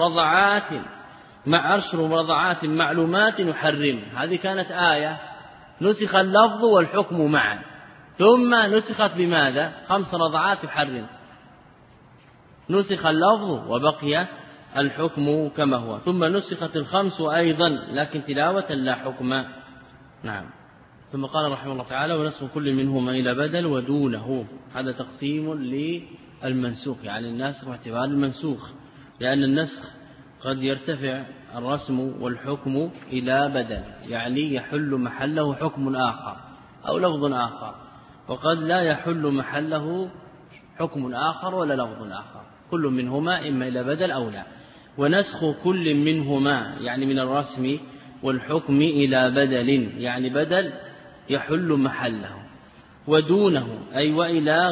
رضعات معلومات نحرم، هذه كانت آية نسخ اللفظ والحكم معا، ثم نسخت بماذا؟ 5 رضعات تحرم، نسخ اللفظ وبقي الحكم كما هو، ثم نسخت 5 أيضا لكن تلاوة لا حكم. نعم. ثم قال رحمه الله تعالى: ونسخ كل منهما إلى بدل ودونه. هذا تقسيم للمنسوخ، يعني الناسخ باعتبار المنسوخ، لأن النسخ قد يرتفع الرسم والحكم إلى بدل، يعني يحل محله حكم آخر أو لفظ آخر، وقد لا يحل محله حكم آخر ولا لفظ آخر، كل منهما إما إلى بدل أو لا. ونسخ كل منهما يعني من الرسم والحكم إلى بدل، يعني بدل يحل محله، ودونه أي وإلى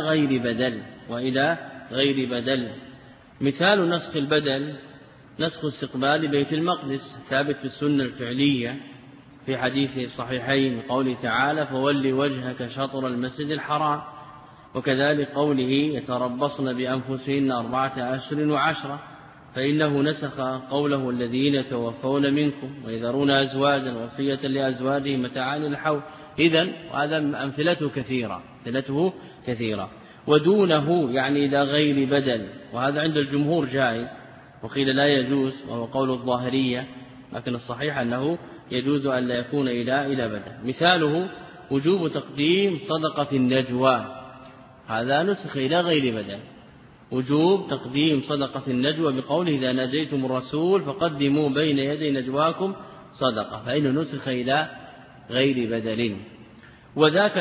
غير بدل. مثال نسخ البدل: نسخ استقبال بيت المقدس، ثابت في السنة الفعلية في حديث الصحيحين قوله تعالى: فولي وجهك شطر المسجد الحرام، وكذلك قوله: يتربصن بأنفسهن 4 أشهر و10، فإنه نسخ قوله: الذين يتوفون منكم ويذرون أزواجا وصية لأزواجهم متاعا إلى الحول. إذن وهذا أمثلته كثيرة. ودونه يعني إلى غير بدل، وهذا عند الجمهور جائز، وقيل لا يجوز وهو قول الظاهرية، لكن الصحيح أنه يجوز أن لا يكون إلى بدل. مثاله: وجوب تقديم صدقة النجوى، هذا نسخ إلى غير بدل، وجوب تقديم صدقة النجوى بقوله: إذا ناجيتم الرسول فقدموا بين يدي نجواكم صدقة، فإنه نسخ إلى غير بدل. وذاك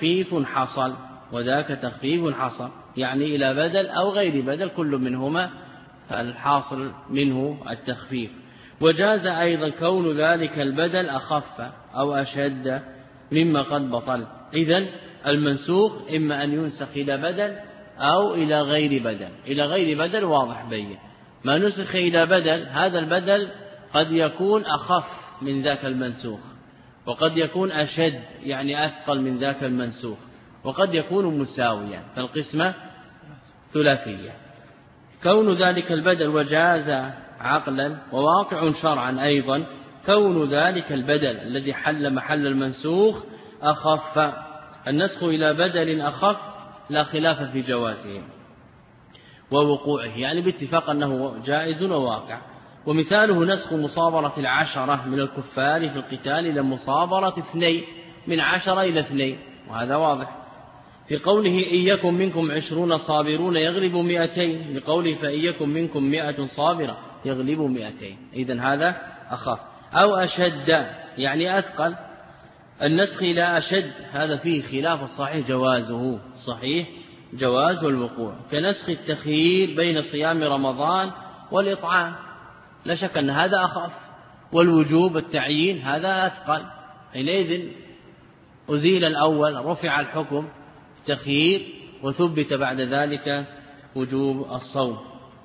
تخفيف حصل يعني إلى بدل أو غير بدل، كل منهما الحاصل منه التخفيف. وجاز أيضا كون ذلك البدل أخف أو أشد مما قد بطل. إذن المنسوخ إما أن ينسخ إلى بدل أو إلى غير بدل، واضح بين ما نسخ إلى بدل، هذا البدل قد يكون أخف من ذاك المنسوخ، وقد يكون أشد يعني أثقل من ذاك المنسوخ، وقد يكون مساويا، فالقسمة ثلاثية. كون ذلك البدل وجاز عقلا وواقع شرعا أيضا كون ذلك البدل الذي حل محل المنسوخ أخف. النسخ إلى بدل أخف لا خلاف في جوازه ووقوعه، يعني باتفاق أنه جائز وواقع. ومثاله نسخ مصابرة 10 من الكفار في القتال إلى مصابرة 2 من 10 إلى 2، وهذا واضح. في قوله: إن يكن منكم 20 صابرون يغلبوا 200، لقوله: فإن يكن منكم 100 صابرة يغلبوا 200. إذن هذا أخف. أو أشد يعني أثقل. النسخ إلى أشد هذا فيه خلاف، الصحيح جوازه، صحيح جواز والوقوع، كنسخ التخيير بين صيام رمضان والإطعام، لا شك أن هذا أخف، والوجوب التعيين هذا أثقل، حينئذ أزيل الأول، رفع الحكم تخيير، وثبت بعد ذلك وجوب الصوم.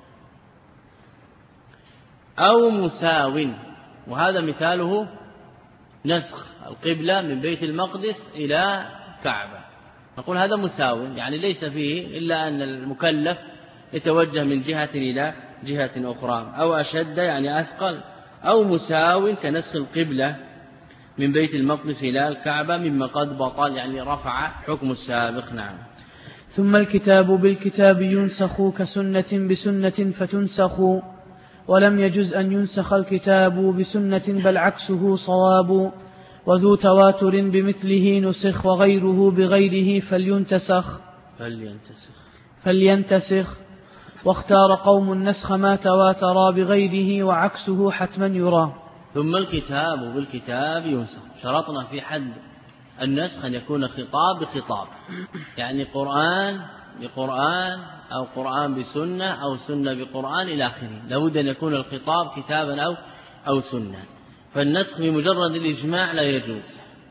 أو مساو، وهذا مثاله نسخ القبلة من بيت المقدس إلى كعبة، نقول هذا مساو، يعني ليس فيه إلا أن المكلف يتوجه من جهة إلى جهة أخرى. أو أشد يعني أثقل. أو مساو كنسخ القبلة من بيت المقدس إلى الكعبة مما قد بطل، يعني رفع حكم السابق. نعم. ثم الكتاب بالكتاب ينسخ كسنة بسنة فتنسخ، ولم يجز أن ينسخ الكتاب بسنة بل عكسه صواب، وذو تواتر بمثله نسخ وغيره بغيره فلينتسخ. واختار قوم النسخ ما تواترا بغيره وعكسه حتما يرى. ثم الكتاب بالكتاب ينسخ، شرطنا في حد النسخ أن يكون خطاب بخطاب، يعني قرآن بقرآن أو قرآن بسنة أو سنة بقرآن إلى آخره، لابد أن يكون الخطاب كتابا أو سنة. فالنسخ بمجرد الإجماع لا يجوز،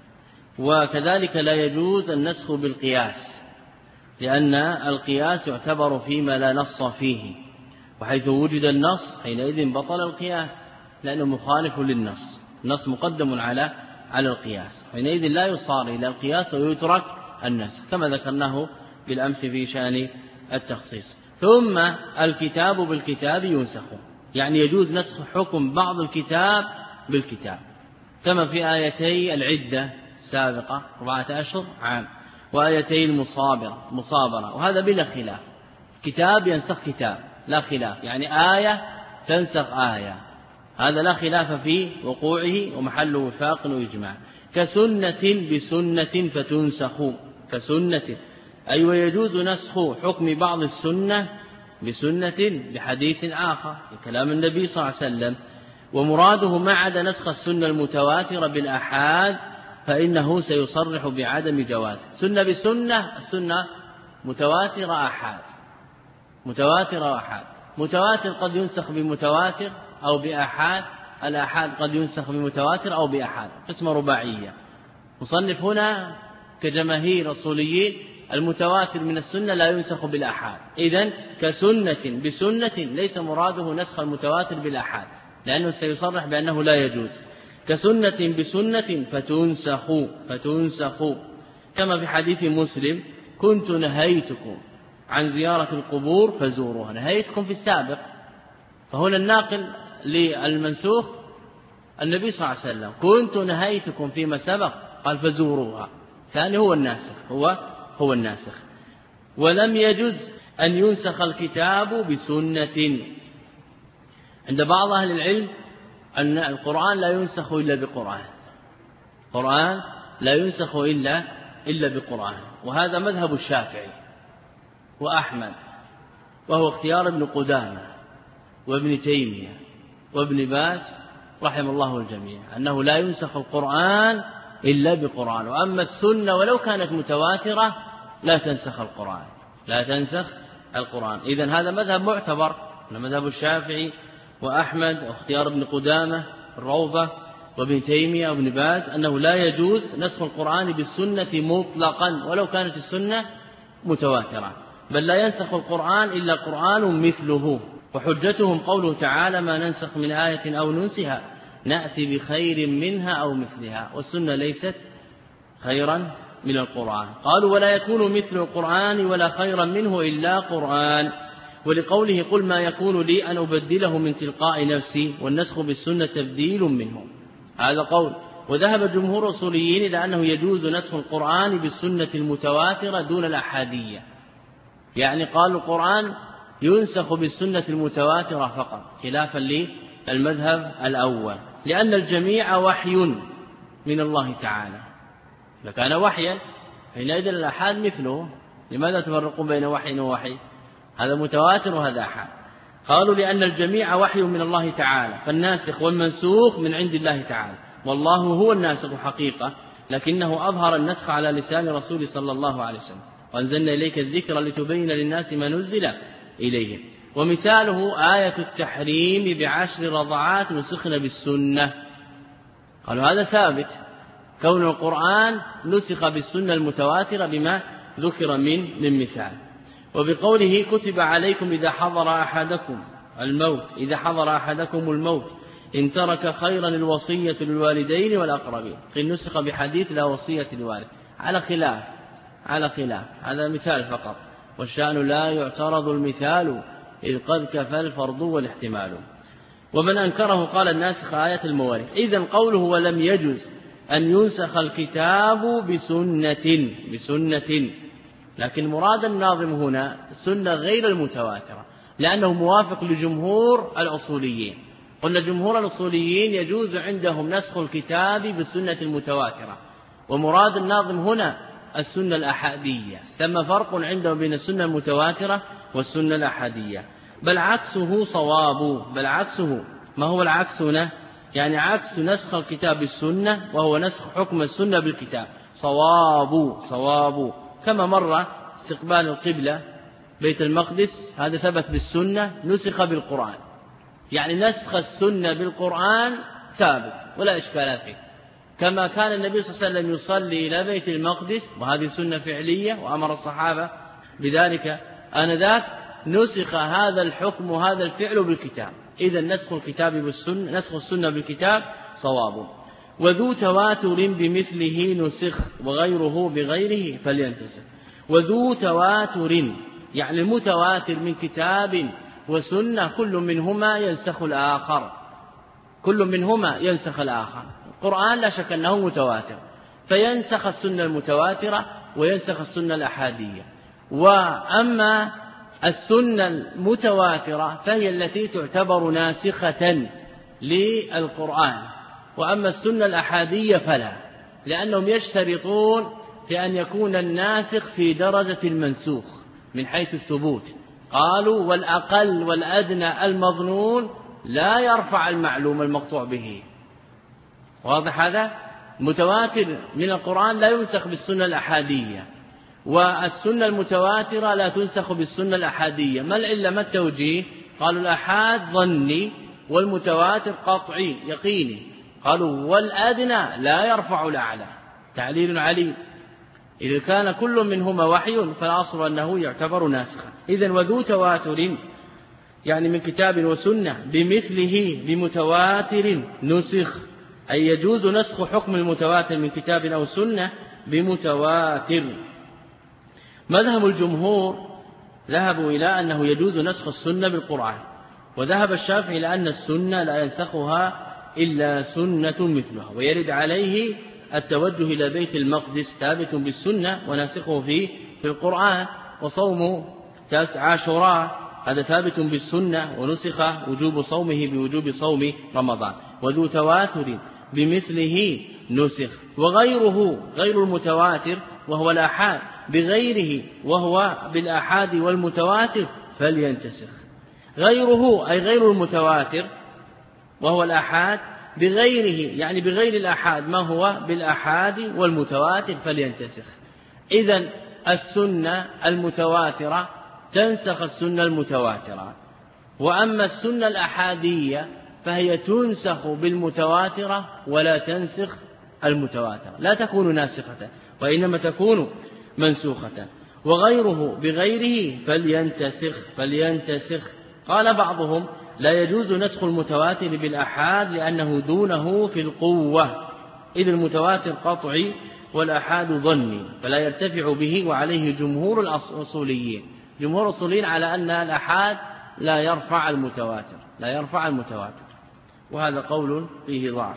وكذلك لا يجوز النسخ بالقياس، لأن القياس يعتبر فيما لا نص فيه، وحيث وجد النص حينئذ بطل القياس لأنه مخالف للنص، النص مقدم على القياس، حينئذ لا يصار إلى القياس ويترك النسخ كما ذكرناه بالأمس في شأن التخصيص. ثم الكتاب بالكتاب ينسخ، يعني يجوز نسخ حكم بعض الكتاب بالكتاب، كما في آيتي العدة السابقة 4 أشهر عام، وآيتي المصابرة، وهذا بلا خلاف، كتاب ينسخ كتاب لا خلاف، يعني آية تنسخ آية، هذا لا خلاف في وقوعه ومحل وفاق وإجماع. كسنة بسنة فتنسخ، كسنة أي ويجوز نسخ حكم بعض السنة بسنة بحديث آخر كلام النبي صلى الله عليه وسلم، ومراده ما عدا نسخ السنة المتواترة بالآحاد فإنه سيصرح بعدم جواز. سنة بسنة، السنة متواترة آحاد، متواترة وآحاد، متواتر قد ينسخ بمتواتر أو بآحاد، الآحاد قد ينسخ بمتواتر أو بآحاد، قسم رباعية. مصنف هنا كجماهير الأصوليين المتواتر من السنة لا ينسخ بالآحاد، إذن كسنة بسنة ليس مراده نسخ المتواتر بالآحاد لأنه سيصرح بأنه لا يجوز. كسنة بسنة فتنسخ كما في حديث مسلم كنت نهيتكم عن زيارة القبور فزوروها، نهيتكم في السابق، فهنا الناقل للمنسوخ النبي صلى الله عليه وسلم، كنت نهيتكم فيما سبق قال فزوروها، ثاني هو الناسخ، هو الناسخ. ولم يجز أن ينسخ الكتاب بسنة، عند بعض أهل العلم أن القرآن لا ينسخ إلا بقرآن، القرآن لا ينسخ إلا بقرآن، وهذا مذهب الشافعي وأحمد، وهو اختيار ابن قدامة وابن تيمية وابن باز رحم الله الجميع، أنه لا ينسخ القرآن إلا بقرآن، وأما السنة ولو كانت متواترة لا تنسخ القرآن، لا تنسخ القرآن. إذن هذا مذهب معتبر، مذهب الشافعي وأحمد واختيار ابن قدامة الروضة وابن تيمية وابن باز أنه لا يجوز نسخ القرآن بالسنة مطلقا ولو كانت السنة متواترة، بل لا ينسخ القرآن إلا قرآن مثله، وحجتهم قوله تعالى ما ننسخ من آية أو ننسها نأتي بخير منها أو مثلها، والسنة ليست خيرا من القرآن. قالوا ولا يكون مثل القرآن ولا خيرا منه إلا قرآن، ولقوله قل ما يكون لي أن أبدله من تلقاء نفسي، والنسخ بالسنة تبديل منه، هذا قول. وذهب جمهور الأصوليين إلى أنه يجوز نسخ القرآن بالسنة المتواترة دون الأحادية، يعني قالوا القرآن ينسخ بالسنة المتواترة فقط، خلافا للمذهب الأول، لأن الجميع وحي من الله تعالى، لكان وحيا حينئذ الأحاد مثله، لماذا تفرقون بين وحي ووحي؟ هذا متواتر وهذا أحاد. قالوا لأن الجميع وحي من الله تعالى، فالناسخ والمنسوخ من عند الله تعالى، والله هو الناسخ حقيقة، لكنه أظهر النسخ على لسان رسول صلى الله عليه وسلم، وأنزلنا إليك الذكر لتبين للناس ما نزل إليهم. ومثاله آية التحريم ب10 رضعات نسخن بالسنة، قالوا هذا ثابت، كون القرآن نسخ بالسنة المتواترة بما ذكر من مثال. وبقوله كتب عليكم إذا حضر أحدكم الموت إن ترك خيرا الوصية للوالدين والأقربين، قيل نسخ بحديث لا وصية للوالد، على خلاف، هذا مثال فقط، والشأن لا يعترض المثال إذ قد كفى الفرض والاحتمال. ومن أنكره قال الناسخ آية المواريث. إذن قوله ولم يجوز أن ينسخ الكتاب بسنة، لكن مراد الناظم هنا السنة غير المتواترة، لأنه موافق لجمهور الأصوليين. قلنا جمهور الأصوليين يجوز عندهم نسخ الكتاب بالسنة المتواترة، ومراد الناظم هنا السنة الأحادية، ثم فرق عندهم بين السنة المتواترة والسنة الأحادية، بل عكسه صواب، ما هو العكس هنا؟ يعني عكس نسخ الكتاب بالسنة، وهو نسخ حكم السنة بالكتاب، صواب كما مر استقبال القبلة بيت المقدس، هذا ثبت بالسنة نسخ بالقرآن، يعني نسخ السنة بالقرآن ثابت ولا إشكال فيه. كما كان النبي صلى الله عليه وسلم يصلي إلى بيت المقدس وهذه سنة فعلية وأمر الصحابة بذلك آنذاك، نسخ هذا الحكم وهذا الفعل بالكتاب. إذا نسخ الكتاب بالسنة، نسخ السنة بالكتاب صواب. وذو تواتر بمثله نسخ وغيره بغيره فلينتسخ. وذو تواتر يعني المتواتر من كتاب وسنة كل منهما ينسخ الآخر، كل منهما ينسخ الآخر. القرآن لا شك أنه متواتر فينسخ السنة المتواترة وينسخ السنة الأحادية. وأما السنة المتواترة فهي التي تعتبر ناسخة للقرآن، وأما السنة الأحادية فلا، لأنهم يشترطون في أن يكون الناسخ في درجة المنسوخ من حيث الثبوت. قالوا والأقل والأدنى المظنون لا يرفع المعلوم المقطوع به. واضح هذا؟ متواتر من القرآن لا ينسخ بالسنة الأحادية، والسنة المتواترة لا تنسخ بالسنة الأحادية. ما العلة ما التوجيه؟ قالوا الأحاد ظني والمتواتر قطعي يقيني. قالوا والأدنى لا يرفع الأعلى، تعليل عليل. إذا كان كل منهما وحي فالأصل أنه يعتبر ناسخا. إذن وذو تواتر يعني من كتاب وسنة بمثله بمتواتر نسخ، أي يجوز نسخ حكم المتواتر من كتاب أو سنة بمتواتر. مذهب الجمهور ذهبوا إلى أنه يجوز نسخ السنة بالقرآن، وذهب الشافعي إلى أن السنة لا ينسخها إلا سنة مثلها، ويرد عليه التوجه إلى بيت المقدس ثابت بالسنة وناسخه في القرآن. وصوم عاشوراء هذا ثابت بالسنة ونسخ وجوب صومه بوجوب صوم رمضان. وذو تواتر بمثله نسخ. وغيره غير المتواتر وهو الآحاد بغيره وهو بالآحاد والمتواتر فلينتسخ. غيره أي غير المتواتر وهو الآحاد بغيره يعني بغير الآحاد ما هو بالآحاد والمتواتر فلينتسخ. إذن السنة المتواترة تنسخ السنة المتواترة، وأما السنة الأحادية فهي تنسخ بالمتواترة ولا تنسخ المتواترة، لا تكون ناسخة وإنما تكون منسوخة. وغيره بغيره فلينتسخ. قال بعضهم لا يجوز نسخ المتواتر بالأحاد لأنه دونه في القوة، إذ المتواتر قطعي والأحاد ظني فلا يرتفع به، وعليه جمهور الأصوليين. جمهور الأصوليين على أن الأحاد لا يرفع المتواتر، وهذا قول فيه ضعف.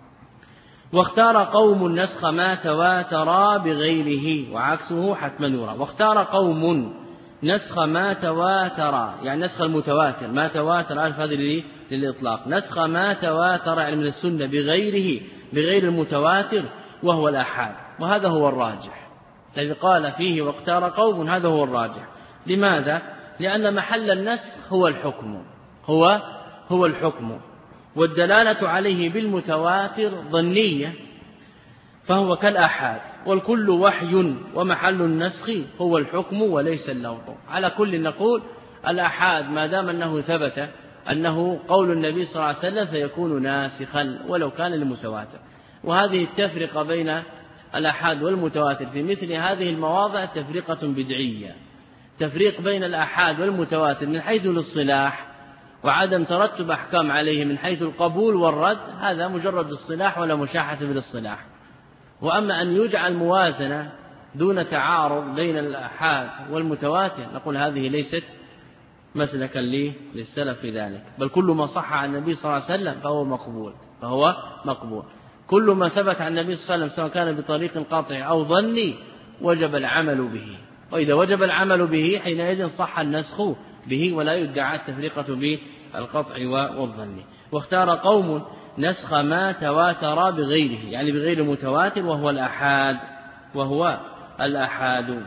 واختار قوم نسخ ما تواتر بغيره وعكسه حتما يرى. واختار قوم نسخ ما تواتر يعني نسخ المتواتر، ما تواتر ألف هذه للإطلاق، نسخ ما تواتر يعني من السنة بغيره بغير المتواتر وهو الآحاد، وهذا هو الراجح الذي قال فيه واختار قوم، هذا هو الراجح. لماذا؟ لأن محل النسخ هو الحكم، هو الحكم، والدلالة عليه بالمتواتر ظنية فهو كالآحاد، والكل وحي ومحل النسخ هو الحكم وليس اللوط. على كل نقول الآحاد ما دام أنه ثبت أنه قول النبي صلى الله عليه وسلم فيكون ناسخا ولو كان المتواتر. وهذه التفرقة بين الآحاد والمتواتر في مثل هذه المواضع تفرقة بدعية، تفريق بين الآحاد والمتواتر من حيث الاصطلاح وعدم ترتب أحكام عليه من حيث القبول والرد، هذا مجرد الصلاح ولا مشاحة بالاصطلاح. وأما أن يجعل موازنة دون تعارض بين الآحاد والمتواتر نقول هذه ليست مسلكا للسلف في ذلك، بل كل ما صح عن النبي صلى الله عليه وسلم فهو مقبول. كل ما ثبت عن النبي صلى الله عليه وسلم سواء كان بطريق قاطع أو ظني وجب العمل به، وإذا وجب العمل به حينئذ صح النسخ به ولا يدعى التفرقة بالقطع والظن. واختار قوم نسخ ما تواتر بغيره يعني بغير المتواتر وهو الآحاد.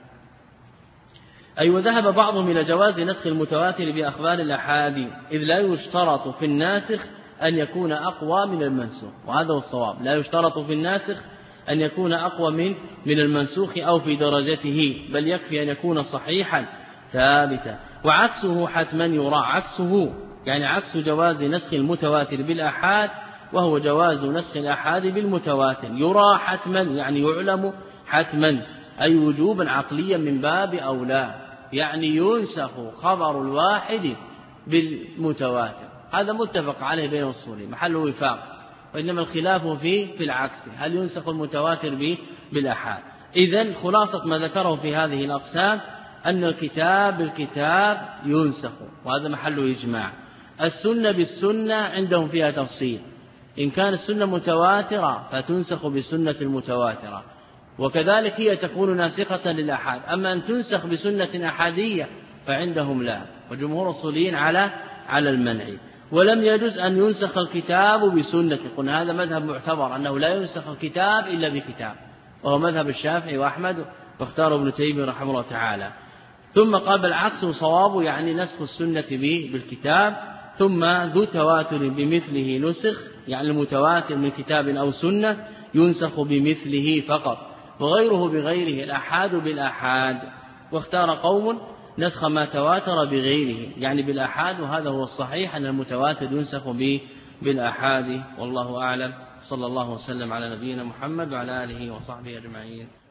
أي وذهب بعضهم إلى جواز نسخ المتواتر بأخبار الآحاد، إذ لا يشترط في الناسخ أن يكون أقوى من المنسوخ، وهذا هو الصواب. لا يشترط في الناسخ أن يكون أقوى من المنسوخ أو في درجته، بل يكفي أن يكون صحيحا ثابتا. وعكسه حتما يرى، عكسه يعني عكس جواز نسخ المتواتر بالآحاد، وهو جواز نسخ الآحاد بالمتواتر، يرى حتما يعني يعلم حتما، أي وجوبا عقليا من باب أولى، يعني ينسخ خبر الواحد بالمتواتر. هذا متفق عليه بين الأصولين محل وفاق، وإنما الخلاف في العكس، هل ينسخ المتواتر بالآحاد. إذن خلاصة ما ذكره في هذه الأقسام أن الكتاب بالكتاب ينسخ، وهذا محل إجماع. السنة بالسنة عندهم فيها تفصيل، إن كان السنة متواترة فتنسخ بالسنة المتواترة، وكذلك هي تكون ناسخة للآحاد. أما أن تنسخ بسنة أحادية فعندهم لا، وجمهور الأصوليين على المنع. ولم يجوز أن ينسخ الكتاب بسنة، قلنا هذا مذهب معتبر أنه لا ينسخ الكتاب إلا بكتاب، وهو مذهب الشافعي وأحمد، واختاره ابن تيمية رحمه الله تعالى. ثم قال العكس صواب، يعني نسخ السنة بالكتاب. ثم ذو تواتر بمثله نسخ، يعني المتواتر من كتاب أو سنة ينسخ بمثله فقط، وغيره بغيره، الآحاد بالآحاد. واختار قوم نسخ ما تواتر بغيره يعني بالآحاد، وهذا هو الصحيح أن المتواتر ينسخ بالآحاد، والله أعلم. صلى الله وسلم على نبينا محمد وعلى آله وصحبه أجمعين.